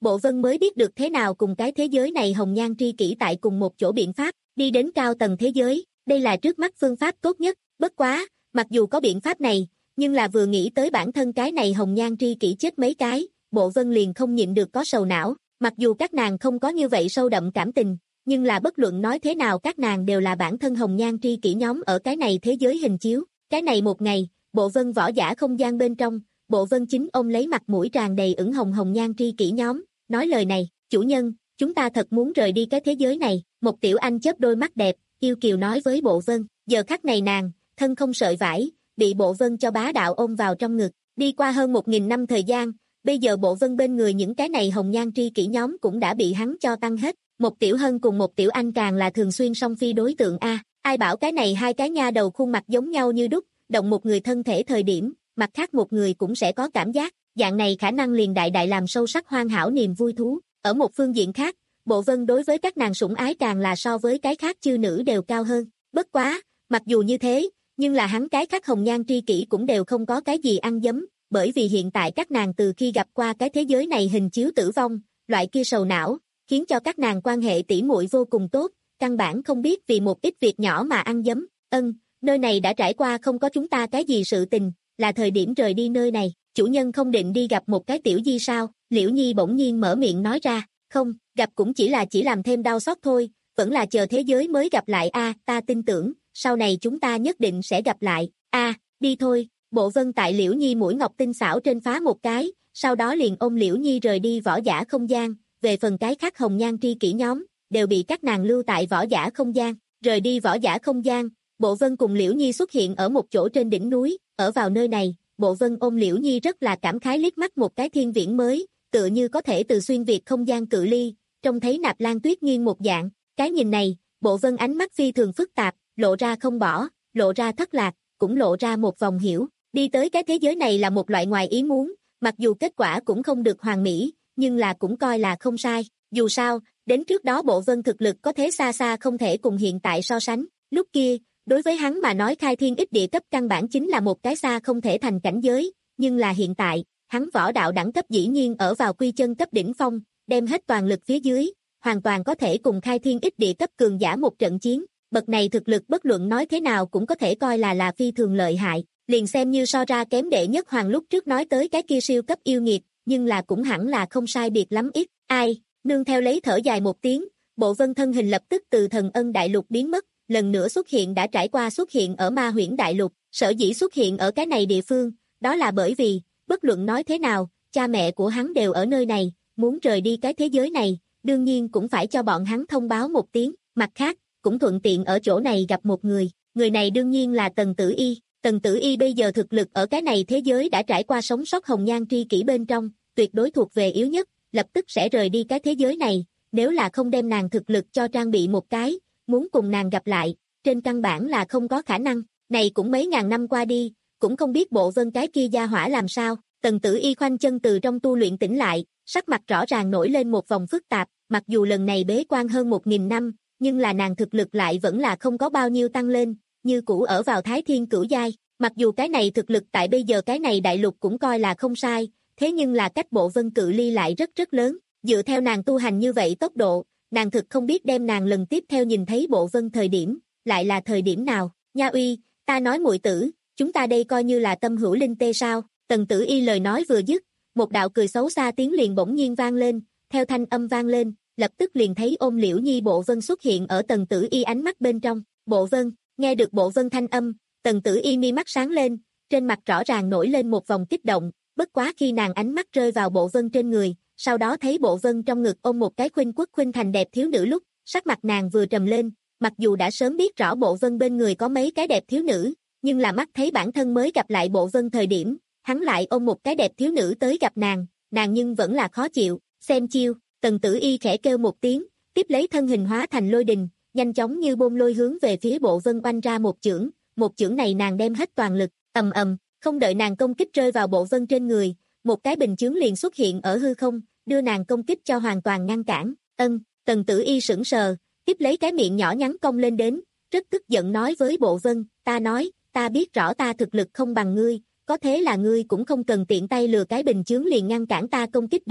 Bộ Vân mới biết được thế nào cùng cái thế giới này hồng nhan tri kỷ tại cùng một chỗ biện pháp, đi đến cao tầng thế giới, đây là trước mắt phương pháp tốt nhất, bất quá, mặc dù có biện pháp này, nhưng là vừa nghĩ tới bản thân cái này hồng nhan tri kỷ chết mấy cái, Bộ Vân liền không nhịn được có sầu não, mặc dù các nàng không có như vậy sâu đậm cảm tình, nhưng là bất luận nói thế nào các nàng đều là bản thân hồng nhan tri kỷ nhóm ở cái này thế giới hình chiếu, cái này một ngày, Bộ Vân võ giả không gian bên trong, Bộ Vân chính ôm lấy mặt mũi tràn đầy ửng hồng hồng nhan tri kỷ nhóm, nói lời này, chủ nhân, chúng ta thật muốn rời đi cái thế giới này, một tiểu anh chớp đôi mắt đẹp, yêu kiều nói với Bộ Vân, giờ khắc này nàng, thân không sợi vải, bị Bộ Vân cho bá đạo ôm vào trong ngực, đi qua hơn một nghìn năm thời gian, bây giờ Bộ Vân bên người những cái này hồng nhan tri kỷ nhóm cũng đã bị hắn cho tăng hết, một tiểu hân cùng một tiểu anh càng là thường xuyên song phi đối tượng a, ai bảo cái này hai cái nha đầu khuôn mặt giống nhau như đúc, động một người thân thể thời điểm, mặt khác một người cũng sẽ có cảm giác, dạng này khả năng liền đại đại làm sâu sắc hoàn hảo niềm vui thú. Ở một phương diện khác, Bộ Vân đối với các nàng sủng ái càng là so với cái khác chư nữ đều cao hơn. Bất quá, mặc dù như thế, nhưng là hắn cái khác hồng nhan tri kỷ cũng đều không có cái gì ăn dấm, bởi vì hiện tại các nàng từ khi gặp qua cái thế giới này hình chiếu tử vong, loại kia sầu não, khiến cho các nàng quan hệ tỉ muội vô cùng tốt, căn bản không biết vì một ít việc nhỏ mà ăn dấm. Ân, nơi này đã trải qua không có chúng ta cái gì sự tình, là thời điểm rời đi nơi này, chủ nhân không định đi gặp một cái tiểu di sao, Liễu Nhi bỗng nhiên mở miệng nói ra, không, gặp cũng chỉ là chỉ làm thêm đau xót thôi, vẫn là chờ thế giới mới gặp lại a, ta tin tưởng, sau này chúng ta nhất định sẽ gặp lại, a, đi thôi, Bộ Vân tại Liễu Nhi mũi ngọc tinh xảo trên phá một cái, sau đó liền ôm Liễu Nhi rời đi võ giả không gian, về phần cái khác hồng nhan tri kỷ nhóm, đều bị các nàng lưu tại võ giả không gian, rời đi võ giả không gian, Bộ Vân cùng Liễu Nhi xuất hiện ở một chỗ trên đỉnh núi, ở vào nơi này, Bộ Vân ôm Liễu Nhi rất là cảm khái liếc mắt một cái thiên viễn mới, tựa như có thể từ xuyên việt không gian cự ly, trông thấy Nạp Lan Tuyết Nghiên một dạng, cái nhìn này, Bộ Vân ánh mắt phi thường phức tạp, lộ ra không bỏ, lộ ra thất lạc, cũng lộ ra một vòng hiểu, đi tới cái thế giới này là một loại ngoài ý muốn, mặc dù kết quả cũng không được hoàn mỹ, nhưng là cũng coi là không sai, dù sao, đến trước đó Bộ Vân thực lực có thế xa xa không thể cùng hiện tại so sánh, lúc kia, đối với hắn mà nói khai thiên ích địa cấp căn bản chính là một cái xa không thể thành cảnh giới, nhưng là hiện tại, hắn võ đạo đẳng cấp dĩ nhiên ở vào quy chân cấp đỉnh phong, đem hết toàn lực phía dưới, hoàn toàn có thể cùng khai thiên ích địa cấp cường giả một trận chiến, bậc này thực lực bất luận nói thế nào cũng có thể coi là là phi thường lợi hại, liền xem như so ra kém đệ nhất hoàng lúc trước nói tới cái kia siêu cấp yêu nghiệt, nhưng là cũng hẳn là không sai biệt lắm ít, ai, nương theo lấy thở dài một tiếng, Bộ Vân thân hình lập tức từ Thần Ân Đại Lục biến mất, lần nữa xuất hiện đã trải qua xuất hiện ở Ma Huyễn Đại Lục, sở dĩ xuất hiện ở cái này địa phương, đó là bởi vì, bất luận nói thế nào, cha mẹ của hắn đều ở nơi này, muốn rời đi cái thế giới này, đương nhiên cũng phải cho bọn hắn thông báo một tiếng, mặt khác, cũng thuận tiện ở chỗ này gặp một người, người này đương nhiên là Tần Tử Y, Tần Tử Y bây giờ thực lực ở cái này thế giới đã trải qua sống sót hồng nhan tri kỷ bên trong, tuyệt đối thuộc về yếu nhất, lập tức sẽ rời đi cái thế giới này, nếu là không đem nàng thực lực cho trang bị một cái, muốn cùng nàng gặp lại, trên căn bản là không có khả năng, này cũng mấy ngàn năm qua đi, cũng không biết Bộ Vân cái kia gia hỏa làm sao, Tần Tử Y khoanh chân từ trong tu luyện tỉnh lại, sắc mặt rõ ràng nổi lên một vòng phức tạp, mặc dù lần này bế quan hơn một nghìn năm, nhưng là nàng thực lực lại vẫn là không có bao nhiêu tăng lên, như cũ ở vào Thái Thiên cửu giai, mặc dù cái này thực lực tại bây giờ cái này đại lục cũng coi là không sai, thế nhưng là cách Bộ Vân cự ly lại rất rất lớn, dựa theo nàng tu hành như vậy tốc độ, nàng thực không biết đem nàng lần tiếp theo nhìn thấy Bộ Vân thời điểm, lại là thời điểm nào, Nha Uy, ta nói muội tử, chúng ta đây coi như là tâm hữu linh tê sao, Tần Tử Y lời nói vừa dứt, một đạo cười xấu xa tiếng liền bỗng nhiên vang lên, theo thanh âm vang lên, lập tức liền thấy ôm Liễu Nhi Bộ Vân xuất hiện ở Tần Tử Y ánh mắt bên trong, Bộ Vân, nghe được Bộ Vân thanh âm, Tần Tử Y mi mắt sáng lên, trên mặt rõ ràng nổi lên một vòng kích động, bất quá khi nàng ánh mắt rơi vào Bộ Vân trên người, sau đó thấy Bộ Vân trong ngực ôm một cái khuynh quốc khuynh thành đẹp thiếu nữ lúc, sắc mặt nàng vừa trầm lên, mặc dù đã sớm biết rõ Bộ Vân bên người có mấy cái đẹp thiếu nữ, nhưng là mắt thấy bản thân mới gặp lại Bộ Vân thời điểm, hắn lại ôm một cái đẹp thiếu nữ tới gặp nàng, nàng nhưng vẫn là khó chịu, xem chiêu, Tần Tử Y khẽ kêu một tiếng, tiếp lấy thân hình hóa thành lôi đình, nhanh chóng như bôn lôi hướng về phía Bộ Vân oanh ra một chưởng, một chưởng này nàng đem hết toàn lực, ầm ầm, không đợi nàng công kích rơi vào Bộ Vân trên người, một cái bình chướng liền xuất hiện ở hư không, đưa nàng công kích cho hoàn toàn ngăn cản, ân, Tần Tử Y sững sờ, tiếp lấy cái miệng nhỏ nhắn cong lên đến, rất tức giận nói với Bộ Vân, ta nói, ta biết rõ ta thực lực không bằng ngươi, có thế là ngươi cũng không cần tiện tay lừa cái bình chướng liền ngăn cản ta công kích đi,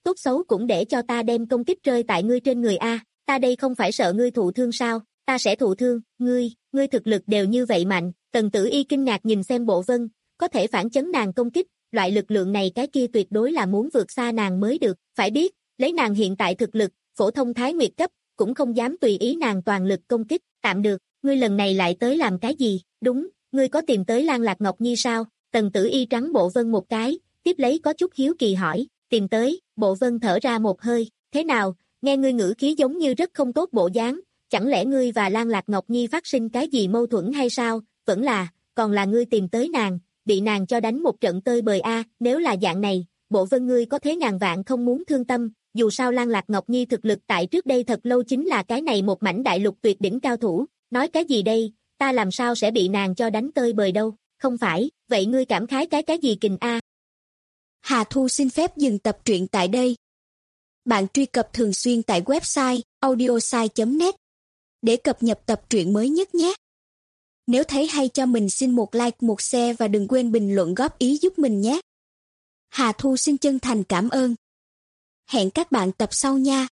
tốt xấu cũng để cho ta đem công kích rơi tại ngươi trên người a, ta đây không phải sợ ngươi thụ thương sao, ta sẽ thụ thương, ngươi, ngươi thực lực đều như vậy mạnh, Tần Tử Y kinh ngạc nhìn xem Bộ Vân, có thể phản chấn nàng công kích, loại lực lượng này cái kia tuyệt đối là muốn vượt xa nàng mới được, phải biết, lấy nàng hiện tại thực lực, phổ thông Thái Nguyệt cấp, cũng không dám tùy ý nàng toàn lực công kích, tạm được, ngươi lần này lại tới làm cái gì, đúng, ngươi có tìm tới Lan Lạc Ngọc Nhi sao, Tần Tử Y trắng Bộ Vân một cái, tiếp lấy có chút hiếu kỳ hỏi, tìm tới, Bộ Vân thở ra một hơi, thế nào, nghe ngươi ngữ khí giống như rất không tốt bộ dáng, chẳng lẽ ngươi và Lan Lạc Ngọc Nhi phát sinh cái gì mâu thuẫn hay sao, vẫn là, còn là ngươi tìm tới nàng, bị nàng cho đánh một trận tơi bời a, nếu là dạng này, Bộ Vân ngươi có thế ngàn vạn không muốn thương tâm, dù sao Lan Lạc Ngọc Nhi thực lực tại trước đây thật lâu chính là cái này một mảnh đại lục tuyệt đỉnh cao thủ, nói cái gì đây, ta làm sao sẽ bị nàng cho đánh tơi bời đâu, không phải, vậy ngươi cảm khái cái cái gì kình a. Hà Thu xin phép dừng tập truyện tại đây. Bạn truy cập thường xuyên tại website audiosai chấm net để cập nhật tập truyện mới nhất nhé. Nếu thấy hay cho mình xin một like, một share và đừng quên bình luận góp ý giúp mình nhé. Hà Thu xin chân thành cảm ơn. Hẹn các bạn tập sau nha.